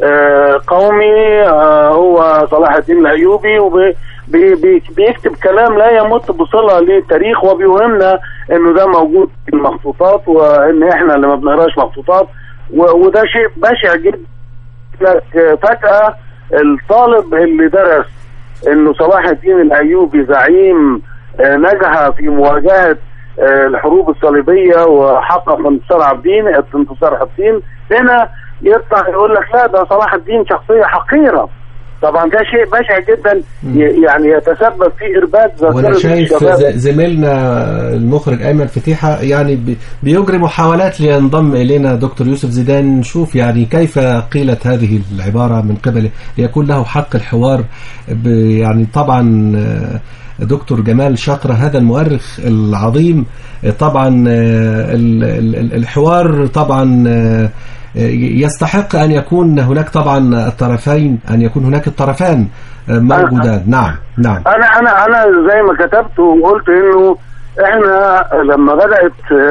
[SPEAKER 8] قومي هو صلاح الدين الايوبي، وبيكتب كلام لا يمت بصلة للتاريخ، وبيوهمنا انه ده موجود في المخطوطات وان احنا اللي ما بنقراش مخطوطات، وده شيء بشع جدا. فجأة الطالب اللي درس انه صلاح الدين الايوبي زعيم نجح في مواجهة الحروب الصليبية وحقق انتصار عابدين انتصار عابدين، هنا يطلع يقول لك لا ده صلاح الدين شخصية حقيرة. طبعا ده شيء بشع جدا يعني يتسبب في إرباك ذاكرة.
[SPEAKER 4] وانا شايف زميلنا المخرج ايمن فتيحة يعني بيجري محاولات لينضم الينا دكتور يوسف زيدان، نشوف يعني كيف قيلت هذه العبارة من قبله ليكون له حق الحوار. يعني طبعا دكتور جمال شقرة هذا المؤرخ العظيم، طبعا الحوار طبعا يستحق أن يكون هناك طبعا الطرفين، أن يكون هناك الطرفان موجودان. نعم نعم
[SPEAKER 8] أنا أنا أنا زي ما كتبت وقلت إنه إحنا لما بدأت،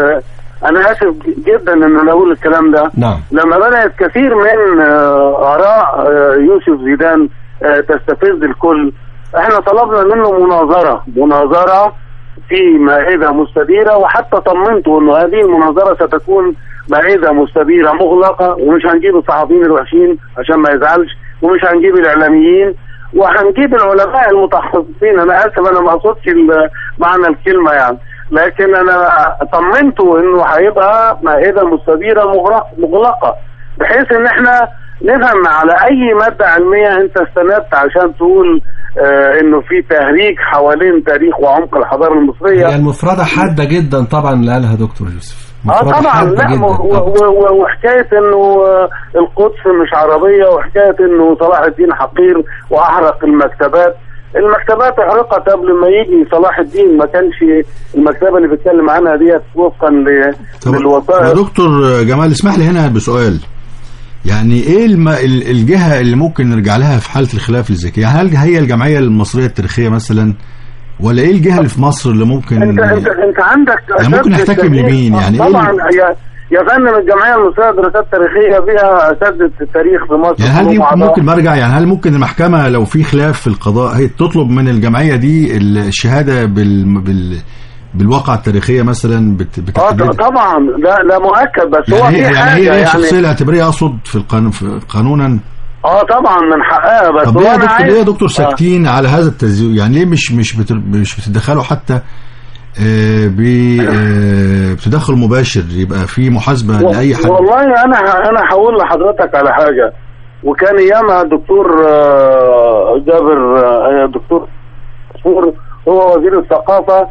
[SPEAKER 8] أنا آسف جدا إن أنا أقول الكلام ده،
[SPEAKER 4] نعم.
[SPEAKER 8] لما بدأت كثير من آراء يوسف زيدان تستفز الكل، إحنا طلبنا منه مناظرة مناظرة في مائدة مستديرة، وحتى طمنته إنه هذه المناظرة ستكون مائدة مستديرة مغلقة، ومش هنجيب الصحفيين الوحشين عشان ما يزعلش، ومش هنجيب الإعلاميين، وهنجيب العلماء المتخصصين. أنا آسف أنا ما أقصدش معنى الكلمة يعني، لكن أنا طمنته إنه هيبقى مائدة مستديرة مغلقة، بحيث إن إحنا نفهم على أي مادة علمية أنت استندت عشان تقول آه إنه في تهريج حوالين تاريخ وعمق الحضارة المصرية.
[SPEAKER 4] هي المفردة حادة جدا طبعا اللي قالها دكتور يوسف.
[SPEAKER 8] اه طبعا لا، وحكايه انه القدس مش عربيه، وحكايه انه صلاح الدين حقير واحرق المكتبات. المكتبات احرقت قبل ما يجي صلاح الدين، ما كانش المكتبه اللي بيتكلم عنها ديت وفقا للوثائق.
[SPEAKER 3] يا دكتور جمال اسمح لي هنا بسؤال، يعني ايه الم... الجهه اللي ممكن نرجع لها في حاله الخلاف الذكي؟ يعني هل هي الجمعيه المصريه التاريخيه مثلا، ولا ايه الجهه اللي في مصر اللي ممكن
[SPEAKER 8] انت انت, انت عندك
[SPEAKER 3] يعني ممكن نحتكم لمين؟ يعني
[SPEAKER 8] طبعا
[SPEAKER 3] إيه
[SPEAKER 8] يا يا فندم الجمعيه المصريه للدراسات التاريخيه فيها اساتذه التاريخ في مصر.
[SPEAKER 3] يعني هل دي ممكن مرجع؟ يعني هل ممكن المحكمه لو في خلاف في القضاء هي تطلب من الجمعيه دي الشهاده بال, بال... بالواقع التاريخيه مثلا بت...
[SPEAKER 8] اه طبعا لا لا مؤكد، بس
[SPEAKER 3] يعني
[SPEAKER 8] هو
[SPEAKER 3] هي
[SPEAKER 8] في
[SPEAKER 3] يعني
[SPEAKER 8] حاجه
[SPEAKER 3] هي
[SPEAKER 8] يعني
[SPEAKER 3] الشخصيه الاعتباريه اقصد في القانون في قانونا.
[SPEAKER 8] اه طبعا من حقها، بس
[SPEAKER 3] طب
[SPEAKER 8] هو
[SPEAKER 3] ليه يا
[SPEAKER 8] انا
[SPEAKER 3] دكتور
[SPEAKER 8] عايز
[SPEAKER 3] ليه يا دكتور ساكتين آه. على هذا التزوير؟ يعني ليه مش مش بت... مش بتدخلوا حتى آه ب آه بتدخل مباشر يبقى في محاسبه و... لاي حد؟
[SPEAKER 8] والله انا ه... انا هقول لحضرتك على حاجه، وكان ايامها الدكتور آه جابر آه دكتور هو وزير الثقافه،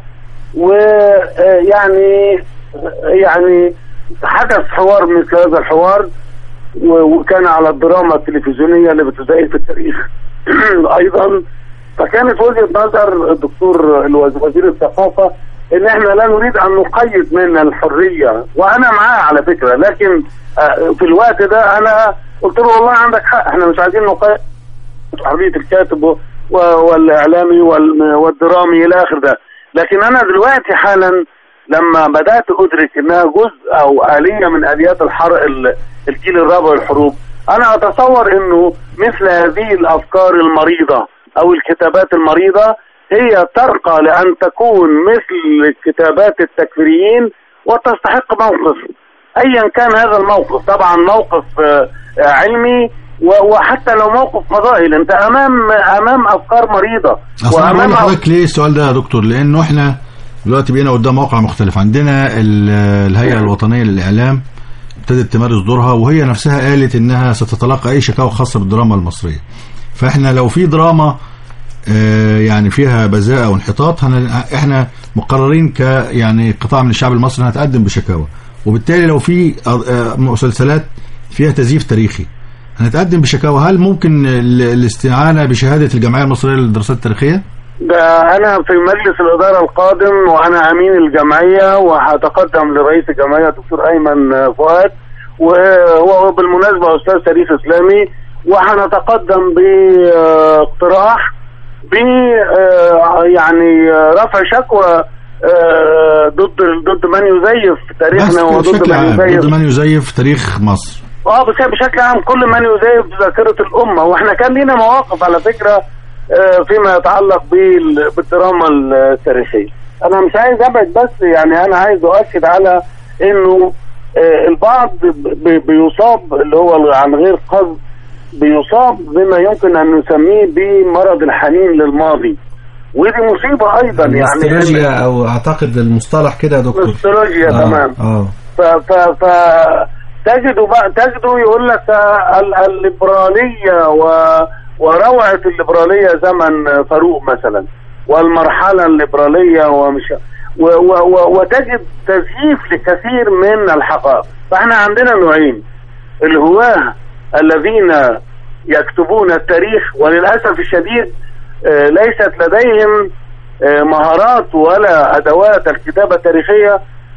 [SPEAKER 8] ويعني يعني حدث حوار مثل هذا الحوار، وكان على الدراما التلفزيونية اللي بتزيف التاريخ أيضا. فكانت وجهة نظر الدكتور وزير الثقافة إن إحنا لا نريد أن نقيد من الحرية، وأنا معاه على فكرة، لكن في الوقت ده أنا قلت له والله عندك حق، إحنا مش عايزين نقيد حرية الكاتب والإعلامي والدرامي إلى آخر ده. لكن أنا دلوقتي حالا لما بدأت أدرك إنها جزء أو آلية من آليات الحرق الجيل الرابع الحروب، أنا أتصور إنه مثل هذه الأفكار المريضة أو الكتابات المريضة هي ترقى لأن تكون مثل كتابات التكفيريين وتستحق موقف أيا كان هذا الموقف. طبعا موقف علمي وحتى لو موقف قضائي، انت امام امام افكار مريضه.
[SPEAKER 3] وامام حضرتك ليه السؤال ده يا دكتور؟ لانه احنا دلوقتي بقينا قدام موقع مختلف. عندنا الهيئه الوطنيه للاعلام ابتدت تمارس دورها، وهي نفسها قالت انها ستتلقى اي شكاوى خاصه بالدراما المصريه. فاحنا لو في دراما يعني فيها بذاءه وانحطاط، احنا مقررين ك يعني قطاع من الشعب المصري هنتقدم بشكاوى، وبالتالي لو في مسلسلات فيها تزييف تاريخي هنتقدم بشكاوى. هل ممكن الاستعانة بشهادة الجمعية المصرية للدراسات التاريخية؟
[SPEAKER 8] ده أنا في مجلس الإدارة القادم وأنا أمين الجمعية، وهتقدم لرئيس الجمعية دكتور أيمن فؤاد، وهو بالمناسبة أستاذ تاريخ إسلامي، وهنتقدم باقتراح ب يعني رفع شكوى ضد ضد من يزيف تاريخنا وضد من يزيف
[SPEAKER 3] ضد من يزيف تاريخ مصر.
[SPEAKER 8] اه بشكل عام كل من يزيف ذاكرة الأمة. واحنا كان لينا مواقف على فكرة فيما يتعلق بالدراما التاريخية. انا مش عايز ابعد، بس يعني انا عايز اؤكد على انه البعض بيصاب اللي هو عن غير قصد بيصاب بما يمكن ان نسميه بمرض الحنين للماضي، ودي مصيبة ايضا. يعني
[SPEAKER 4] نوستالجيا او اعتقد المصطلح كده يا دكتور
[SPEAKER 8] نوستالجيا. آه. تمام.
[SPEAKER 4] اه
[SPEAKER 8] ف ف ف تجدوا بقى تجدوا يقول لك الليبرالية و وروعة الليبرالية زمن فاروق مثلا، والمرحلة الليبرالية ومش و و و وتجد تزييف لكثير من الحقائق. فاحنا عندنا نوعين: الهواة الذين يكتبون التاريخ وللأسف الشديد ليست لديهم مهارات ولا أدوات الكتابة التاريخية،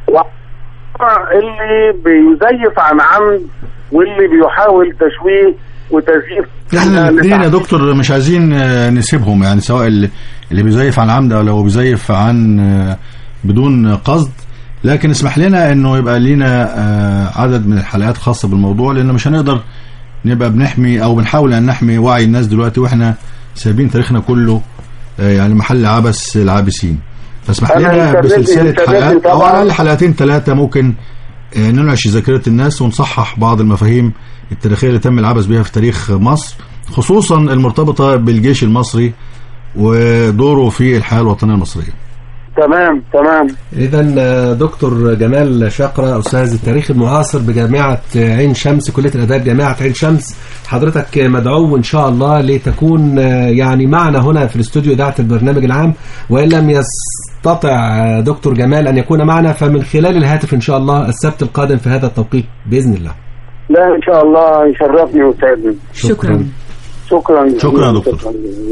[SPEAKER 8] اللي بيزيف عن عمد واللي بيحاول تشويه وتزييف.
[SPEAKER 3] احنا الاثنين يا دكتور مش عايزين نسيبهم، يعني سواء اللي, اللي بيزيف عن عمد او لو بيزيف عن بدون قصد، لكن اسمح لنا انه يبقى لينا عدد من الحلقات خاصة بالموضوع، لانه مش هنقدر نبقى بنحمي او بنحاول ان نحمي وعي الناس دلوقتي واحنا سايبين تاريخنا كله يعني محل عبث العابسين. فاسمح لنا بسلسلة حلقات او على الاقل حلقتين ثلاثة ممكن ننعش ذاكرة الناس ونصحح بعض المفاهيم التاريخية اللي تم العبث بها في تاريخ مصر، خصوصا المرتبطة بالجيش المصري ودوره في الحياة الوطنية المصرية.
[SPEAKER 8] تمام تمام.
[SPEAKER 4] إذا دكتور جمال شقرة أستاذ التاريخ المعاصر بجامعة عين شمس، كلية الآداب جامعة عين شمس، حضرتك مدعو إن شاء الله لتكون يعني معنا هنا في الاستوديو إذاعة البرنامج العام، وإن لم يستطع دكتور جمال أن يكون معنا فمن خلال الهاتف إن شاء الله السبت القادم في هذا التوقيت بإذن الله.
[SPEAKER 8] لا إن شاء الله يشرفني ويسعدني.
[SPEAKER 2] شكرا
[SPEAKER 8] شكرا
[SPEAKER 3] شكرا يا دكتور.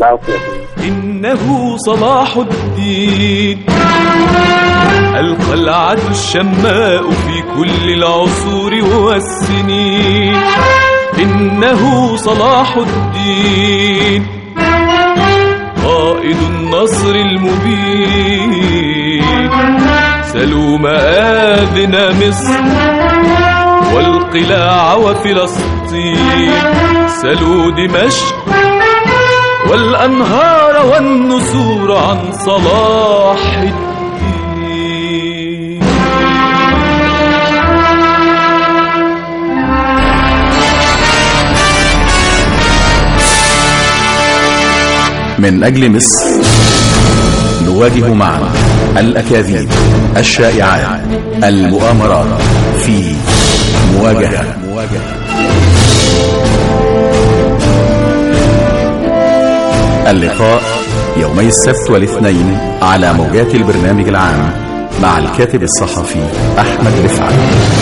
[SPEAKER 9] إنه صلاح الدين القلعة الشماء في كل العصور والسنين. إنه صلاح الدين قائد النصر المبين، سلوا مآذن مصر والقلاع وفلسطين، سلوا دمشق والأنهار والنسور عن صلاح الدين.
[SPEAKER 1] من أجل مصر نواجه معا الأكاذيب، الشائعات، المؤامرات في مواجهة. اللقاء يومي السبت والاثنين على موجات البرنامج العام مع الكاتب الصحفي أحمد رفعت.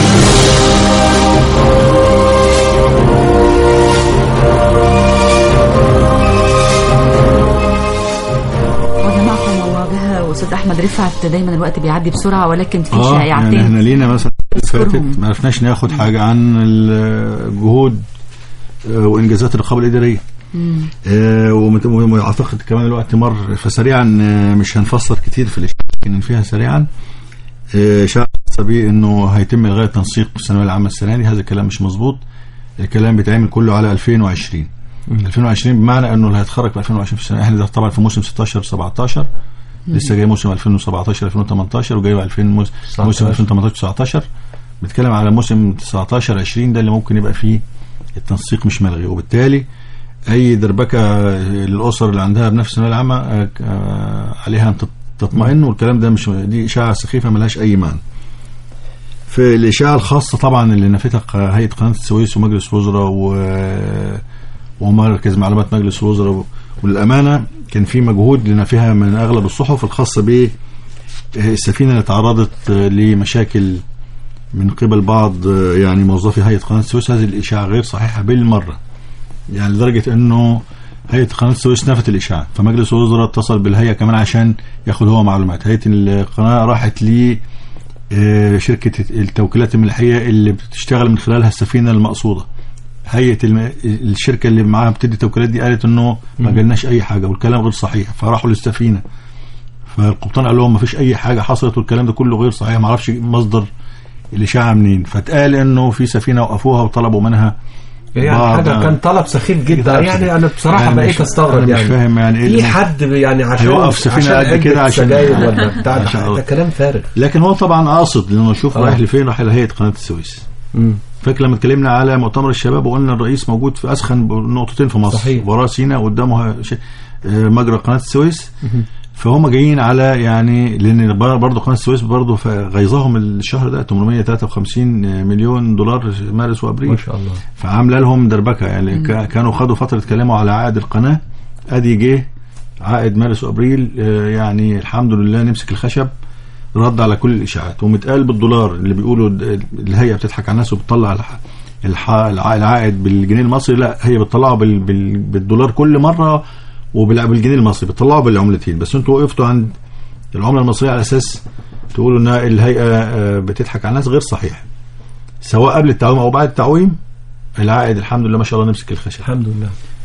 [SPEAKER 2] أستاذ أحمد رفعت، دايما الوقت بيعدي بسرعة ولكن في
[SPEAKER 3] آه
[SPEAKER 2] شائعتين.
[SPEAKER 3] يعني احنا لينا مثلا فاتت ما عرفناش ناخد حاجة عن الجهود وإنجازات الرقابة الإدارية، آه وأعتقد كمان الوقت مر فسريعا مش هنفسر كتير في الإشياء لكن فيها سريعا. آه شاء سبي إنه هيتم إلغاء تنسيق الثانوية العامة السنة دي. هذا الكلام مش مظبوط، الكلام بيتعمل كله على ألفين وعشرين. ألفين وعشرين بمعنى إنه اللي هيتخرج في ألفين وعشرين في السنة، احنا طبعا في موسم ستاشر سبعتاشر، لسه جاي موسم ألفين وسبعتاشر ألفين وتمنتاشر وجاي ألفين موسم ألفين وتمنتاشر تسعتاشر. بتكلم على موسم تسعتاشر عشرين ده اللي ممكن يبقى فيه التنسيق مش ملغي، وبالتالي اي دربكه للاسر اللي عندها بنفس الثانويه العامه عليها ان تطمئن، والكلام ده مش دي اشاعه سخيفه ملهاش اي معنى. في الاشاعه الخاصه طبعا اللي نفتها هيئه قناه السويس ومجلس الوزراء ومركز معلومات مجلس الوزراء، وللامانه كان في مجهود لنفيها من اغلب الصحف الخاصه بالسفينه اللي تعرضت لمشاكل من قبل بعض يعني موظفي هيئه قناه السويس. هذه الاشاعه غير صحيحه بالمره، يعني لدرجه انه هيئه قناه السويس نفت الاشاعه، فمجلس الوزراء اتصل بالهيئه كمان عشان ياخد هو معلومات. هيئه القناه راحت ل شركه التوكيلات الملحيه اللي بتشتغل من خلالها السفينه المقصوده، هيئه الم... الشركه اللي معاها بتدي توكيلات دي قالت انه ما جالناش اي حاجه والكلام غير صحيح، فراحوا للسفينه فالقبطان قال لهم ما فيش اي حاجه حصلت والكلام ده كله غير صحيح، ما اعرفش مصدر الاشاعه منين. فاتقال انه في سفينه وقفوها وطلبوا منها
[SPEAKER 4] يعني حاجه كان طلب سخيف جدا. يعني انا بصراحه
[SPEAKER 3] يعني
[SPEAKER 4] بقيت استغرب يعني
[SPEAKER 3] مش فاهم يعني ايه
[SPEAKER 4] في حد يعني عشان
[SPEAKER 3] يوقف سفينه قد كده عشان
[SPEAKER 4] سجاير ولا بتاع ده كلام فارغ.
[SPEAKER 3] لكن هو طبعا قاصد لانه يشوف رايح لفين، رايح لهيئه قناه السويس. فاكر لما اتكلمنا على مؤتمر الشباب وقلنا الرئيس موجود في اسخن نقطتين في مصر، صحيح. وراه سيناء قدامها مجرى قناه السويس. فهم جايين على يعني لان برضه قناه السويس برضه غيظهم الشهر ده ثمانمائة وثلاثة وخمسين مليون دولار مارس وابريل
[SPEAKER 4] ما شاء الله،
[SPEAKER 3] فعامله لهم دربكه يعني. مم. كانوا خدوا فتره يتكلموا على عائد القناه، ادي جه عائد مارس وابريل يعني الحمد لله نمسك الخشب، رد على كل الاشاعات ومتقال بالدولار اللي بيقولوا الهيئه بتضحك على الناس وبتطلع العائد بالجنيه المصري. لا، هي بتطلعه بالدولار كل مره وبالجنيه المصري، بتطلعوا بالعملتين. بس انتوا وقفتوا عند العمله المصريه على اساس تقولوا ان الهيئه بتضحك على الناس، غير صحيح. سواء قبل التعويم او بعد التعويم العائد الحمد لله ما شاء الله نمسك الخشب
[SPEAKER 4] الحمد لله.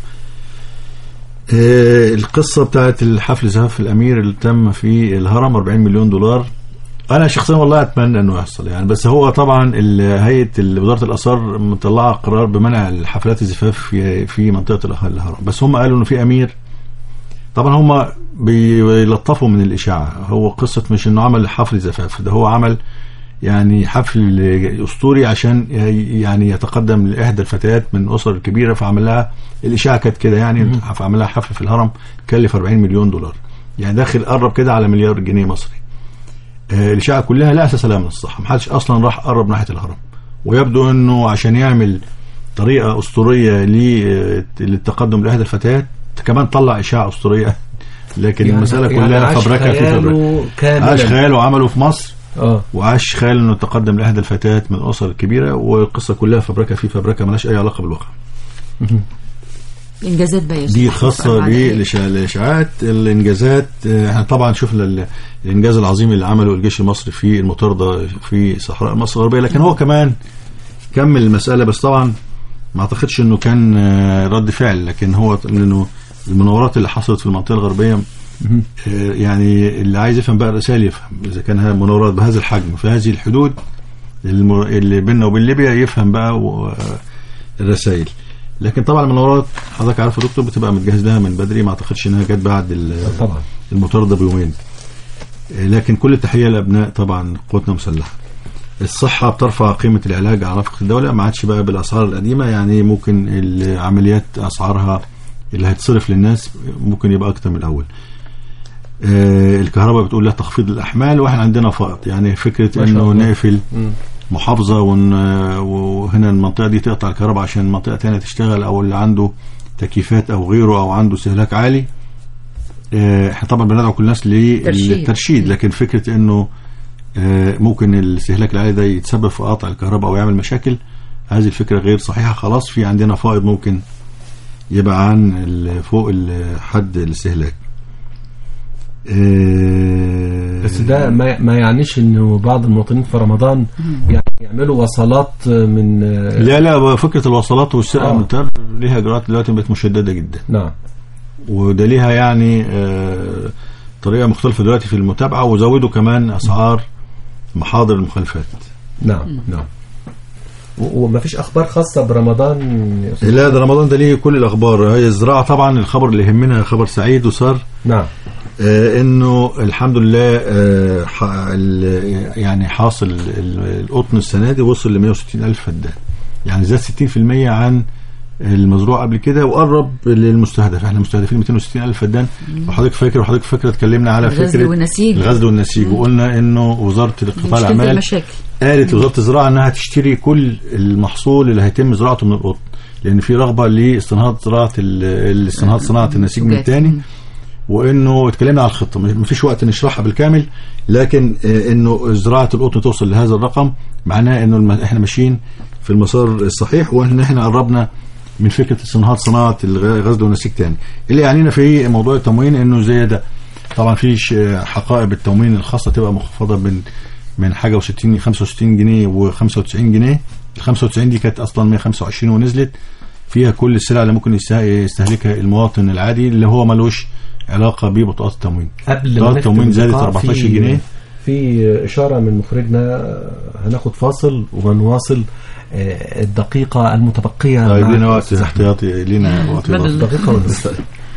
[SPEAKER 3] آه القصه بتاعت الحفل زفاف الامير اللي تم في الهرم أربعين مليون دولار، انا شخصيا والله اتمنى انه يحصل يعني. بس هو طبعا هيئه وزاره الاثار مطلعه قرار بمنع الحفلات الزفاف في في منطقه الهرم. بس هم قالوا انه في امير، طبعا هم بيلطفوا من الاشاعه. هو قصه مش انه عمل حفل زفاف، ده هو عمل يعني حفل اسطوري عشان يعني يتقدم لاحدى الفتيات من اسر كبيره، فعمل لها الاشاعه كانت كده يعني، فعمل لها حفل في الهرم كلف أربعين مليون دولار يعني داخل قرب كده على مليار جنيه مصري. آه الاشاعه كلها لا اساس لها من الصحه، محدش اصلا راح قرب ناحيه الهرم. ويبدو انه عشان يعمل طريقه اسطوريه للتقدم لاحدى الفتيات كمان طلع اشاعه اسطوريه، لكن يعني المساله كلها يعني فبركه في فبركه. عاش خياله وعمله في مصر اه وعاش خيال انه تقدم لاحدى الفتيات من اسر كبيره، والقصه كلها فبركه في فبركه مالهاش اي علاقه بالواقع.
[SPEAKER 2] انجازات بقى
[SPEAKER 3] دي خاصه بالاشاعات. الانجازات احنا طبعا شفنا الانجاز العظيم اللي عمله الجيش المصري في المطارده في صحراء مصر الغربيه، لكن هو كمان كمل المساله. بس طبعا ما اعتقدش انه كان رد فعل، لكن هو انه المناورات اللي حصلت في المنطقه الغربيه يعني اللي عايز يفهم بقى الرسائل يفهم. اذا كان مناورات بهذا الحجم في هذه الحدود اللي بيننا وبين ليبيا يفهم بقى الرسائل. لكن طبعا المناورات حضرتك عارف يا دكتور بتبقى متجهز لها من بدري، ما اعتقدش انها جت بعد طبعا المطارده بيومين. لكن كل التحيه لابناء طبعا قواتنا المسلحه. الصحه بترفع قيمه العلاج على رفقه الدوله، ما عادش بقى بالاسعار القديمه يعني. ممكن العمليات اسعارها اللي هتصرف للناس ممكن يبقى اكتر من الاول. آه الكهرباء بتقول لها تخفيض الاحمال، واحنا عندنا فائض يعني. فكره انه نقفل محافظه وهنا المنطقه دي تقطع الكهرباء عشان منطقه ثانيه تشتغل، او اللي عنده تكييفات او غيره او عنده استهلاك عالي. آه احنا طبعا بندعو كل الناس للترشيد، لكن فكره انه آه ممكن الاستهلاك العالي ده يتسبب في قطع الكهرباء او يعمل مشاكل، هذه الفكره غير صحيحه. خلاص في عندنا فائض ممكن يبقى عن فوق حد الاستهلاك.
[SPEAKER 4] بس ده ما ما يعنيش انه بعض المواطنين في رمضان يعني يعملوا وصلات من
[SPEAKER 3] لا لا فكره الوصلات والسرقه من التر ليها اجراءات دلوقتي بقت مشدده جدا.
[SPEAKER 4] نعم.
[SPEAKER 3] وده ليها يعني طريقه مختلفه دلوقتي في المتابعه، وزودوا كمان اسعار محاضر المخالفات.
[SPEAKER 4] نعم نعم. وما فيش اخبار خاصه برمضان؟
[SPEAKER 3] لا ده رمضان ده ليه كل الاخبار. هي الزراعه طبعا الخبر اللي يهمنا خبر سعيد وصار.
[SPEAKER 4] نعم.
[SPEAKER 3] آه انه الحمد لله آه يعني حاصل القطن السنه دي وصل ل مئة وستين ألف فدان، يعني زاد ستين بالمئة عن المزروع قبل كده وقرب للمستهدف. احنا مستهدفين مئتين وستين ألف فدان. وحضرتك فاكر وحضرتك فاكره اتكلمنا على فكره
[SPEAKER 2] الغزل والنسيج
[SPEAKER 3] الغزل والنسيج وقلنا انه وزاره قطاع الاعمال قالت لوزاره الزراعه انها تشتري كل المحصول اللي هيتم زراعته من القطن، لان في رغبه لاستنهاض زراعه الاستنهاض صناعه النسيج من تاني. وانه اتكلمنا على الخطه ما فيش وقت نشرحها بالكامل، لكن انه زراعه القطن توصل لهذا الرقم معناه انه احنا ماشيين في المسار الصحيح، وان احنا قربنا من فكره استنهاض صناعه الغزل والنسيج تاني. اللي يعنينا في موضوع التموين انه زياده طبعا في حقائب التموين الخاصه تبقى مخفضه من من حاجه و60 خمسة وستين جنيه و95 جنيه ال خمسة وتسعين دي كانت اصلا مية وخمسة وعشرين ونزلت فيها كل السلع اللي ممكن يستهلكها المواطن العادي اللي هو ملوش علاقه ببطاقات التموين.
[SPEAKER 4] قبل ما
[SPEAKER 3] التموين زادت أربعتاشر جنيه.
[SPEAKER 4] في اشاره من مخرجنا، هناخد فاصل ونواصل الدقيقه المتبقيه.
[SPEAKER 3] طيب لنا وقت احتياطي، لنا وقت
[SPEAKER 4] دقيقه ونص.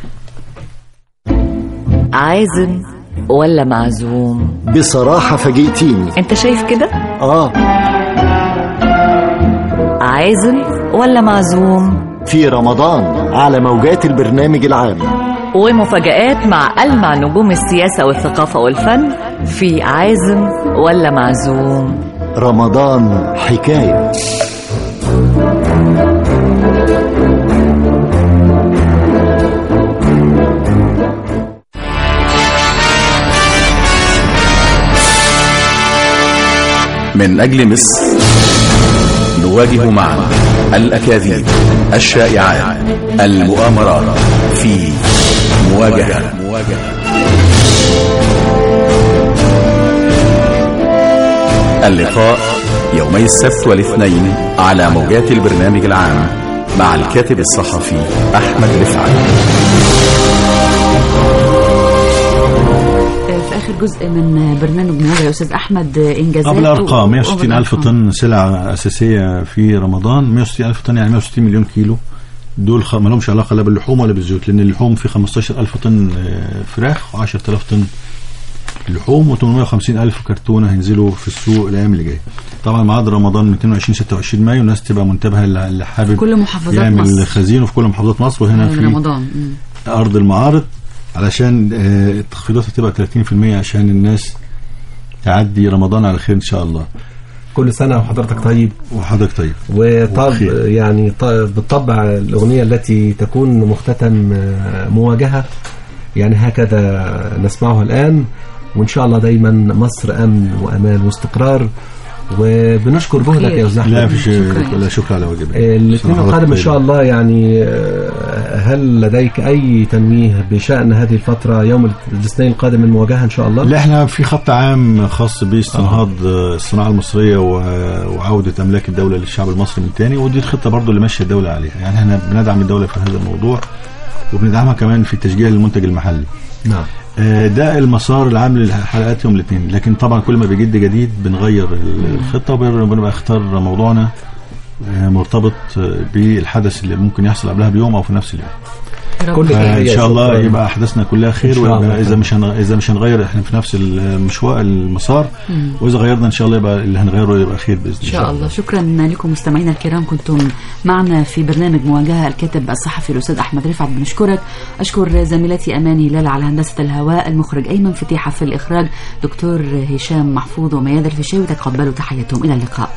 [SPEAKER 10] عازم ولا معزوم؟
[SPEAKER 6] بصراحة فاجئتيني.
[SPEAKER 10] انت شايف كده؟
[SPEAKER 6] اه.
[SPEAKER 10] عازم ولا معزوم؟
[SPEAKER 6] في رمضان على موجات البرنامج العام،
[SPEAKER 10] ومفاجآت مع ألمع نجوم السياسة والثقافة والفن في عازم ولا معزوم.
[SPEAKER 6] رمضان حكاية.
[SPEAKER 1] من أجل مصر نواجه معا الأكاذيب، الشائعات، المؤامرات في مواجهة. اللقاء يومي السبت والاثنين على موجات البرنامج العام مع الكاتب الصحفي أحمد رفعت.
[SPEAKER 2] في آخر جزء من برنامج مواجهة يا أستاذ أحمد، إنجازات
[SPEAKER 3] قبل أرقام مية وستين ألف طن سلع أساسية في رمضان. مية وستين ألف طن يعني مية وستين مليون كيلو. دول خ... ما لهمش علاقة لا باللحوم ولا بالزيوت، لأن اللحوم في خمستاشر ألف طن فراخ وعشرة آلاف طن لحوم وثمانمائة وخمسين ألف كرتونة هينزلوا في السوق الأيام اللي جاية. طبعا ميعاد رمضان مئتين وعشرين ستة وعشرين مايو، الناس تبقى منتبهة اللي حابب
[SPEAKER 2] كل محافظات
[SPEAKER 3] يعمل
[SPEAKER 2] مصر.
[SPEAKER 3] خزين في كل محافظات مصر، وهنا في
[SPEAKER 2] رمضان
[SPEAKER 3] أرض المعارض علشان التخفيضات هتبقى ثلاثين بالمئة عشان الناس تعدي رمضان على خير إن شاء الله.
[SPEAKER 4] كل سنة وحضرتك طيب.
[SPEAKER 3] وحضرتك طيب.
[SPEAKER 4] وطب يعني بالطبع الأغنية التي تكون مختتم مواجهة يعني هكذا نسمعها الآن، وإن شاء الله دايما مصر أمن وأمان واستقرار. وبنشكر جهدك يا أستاذ أحمد.
[SPEAKER 3] لا فيش لا شكر على واجبك.
[SPEAKER 4] الاثنين القادم إن شاء الله. يعني هل لديك أي تنويه بشأن هذه الفترة يوم الاثنين القادم من مواجهة إن شاء الله؟
[SPEAKER 3] لا احنا في خط عام خاص باستنهاض آه. الصناعة المصرية وعودة أملاك الدولة للشعب المصري من تاني، ودي الخطة برضو اللي ماشية الدولة عليها. يعني احنا بندعم الدولة في هذا الموضوع وبندعمها كمان في تشجيع المنتج المحلي.
[SPEAKER 4] نعم.
[SPEAKER 3] ده المسار العام للحلقات يوم الاثنين، لكن طبعا كل ما بيجد جديد بنغير الخطة وبنبقى اختار موضوعنا مرتبط بالحدث اللي ممكن يحصل قبلها بيوم او في نفس اليوم.
[SPEAKER 4] كل
[SPEAKER 3] ان شاء الله يبقى احداثنا كلها خير، واذا مش اذا مش هنغير احنا في نفس المشوار المسار، واذا غيرنا ان شاء الله يبقى اللي هنغيره يبقى خير باذن الله.
[SPEAKER 2] ان شاء الله. شكرا لكم مستمعينا الكرام، كنتم معنا في برنامج مواجهة. الكاتب الصحفي الاستاذ احمد رفعت بنشكرك. اشكر زميلتي اماني لالا على هندسة الهواء، المخرج ايمن فتيحة، في الاخراج دكتور هشام محفوظ وميادة الفيشاوي. تقبلوا تحياتهم، الى اللقاء.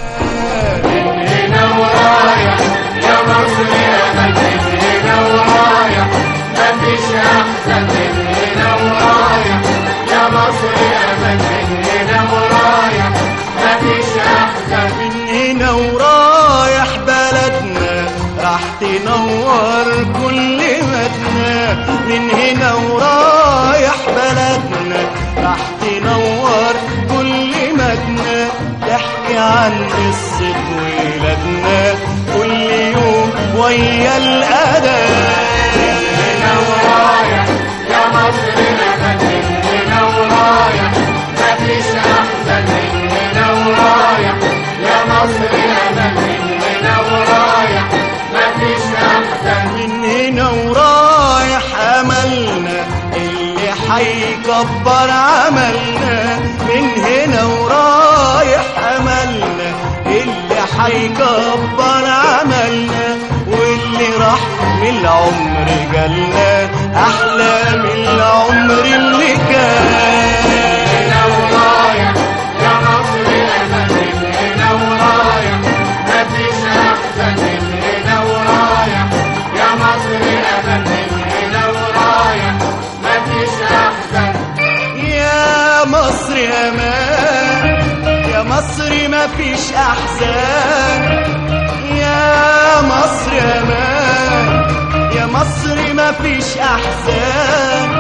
[SPEAKER 7] تنور كل مدنا من هنا ورايح بلدنا، راح تنور كل مدنا، تحكي عن قصة ولادنا كل يوم ويا الأذان. هنا ورايح يا مصر أمل، هنا ورايح مفيش أحسن من هنا ورايح يا مصر أمل، هنا ورايح مفيش أحسن من هنا ورايح. أملنا اللي حيكبر عملنا من هنا ورايح، أملنا اللي حيكبر عملنا، واللي راح من العمر جالنا أحلى من العمر اللي كان. هنا ورايح يا مصر أمل، هنا ورايح مفيش أحسن من هنا ورايح يا مصر أمل، هنا ورايح مفيش أحسن. يا مصر أمان، يا مصر مفيش أحسن، يا مصر أمان، يا مصر مفيش أحسن،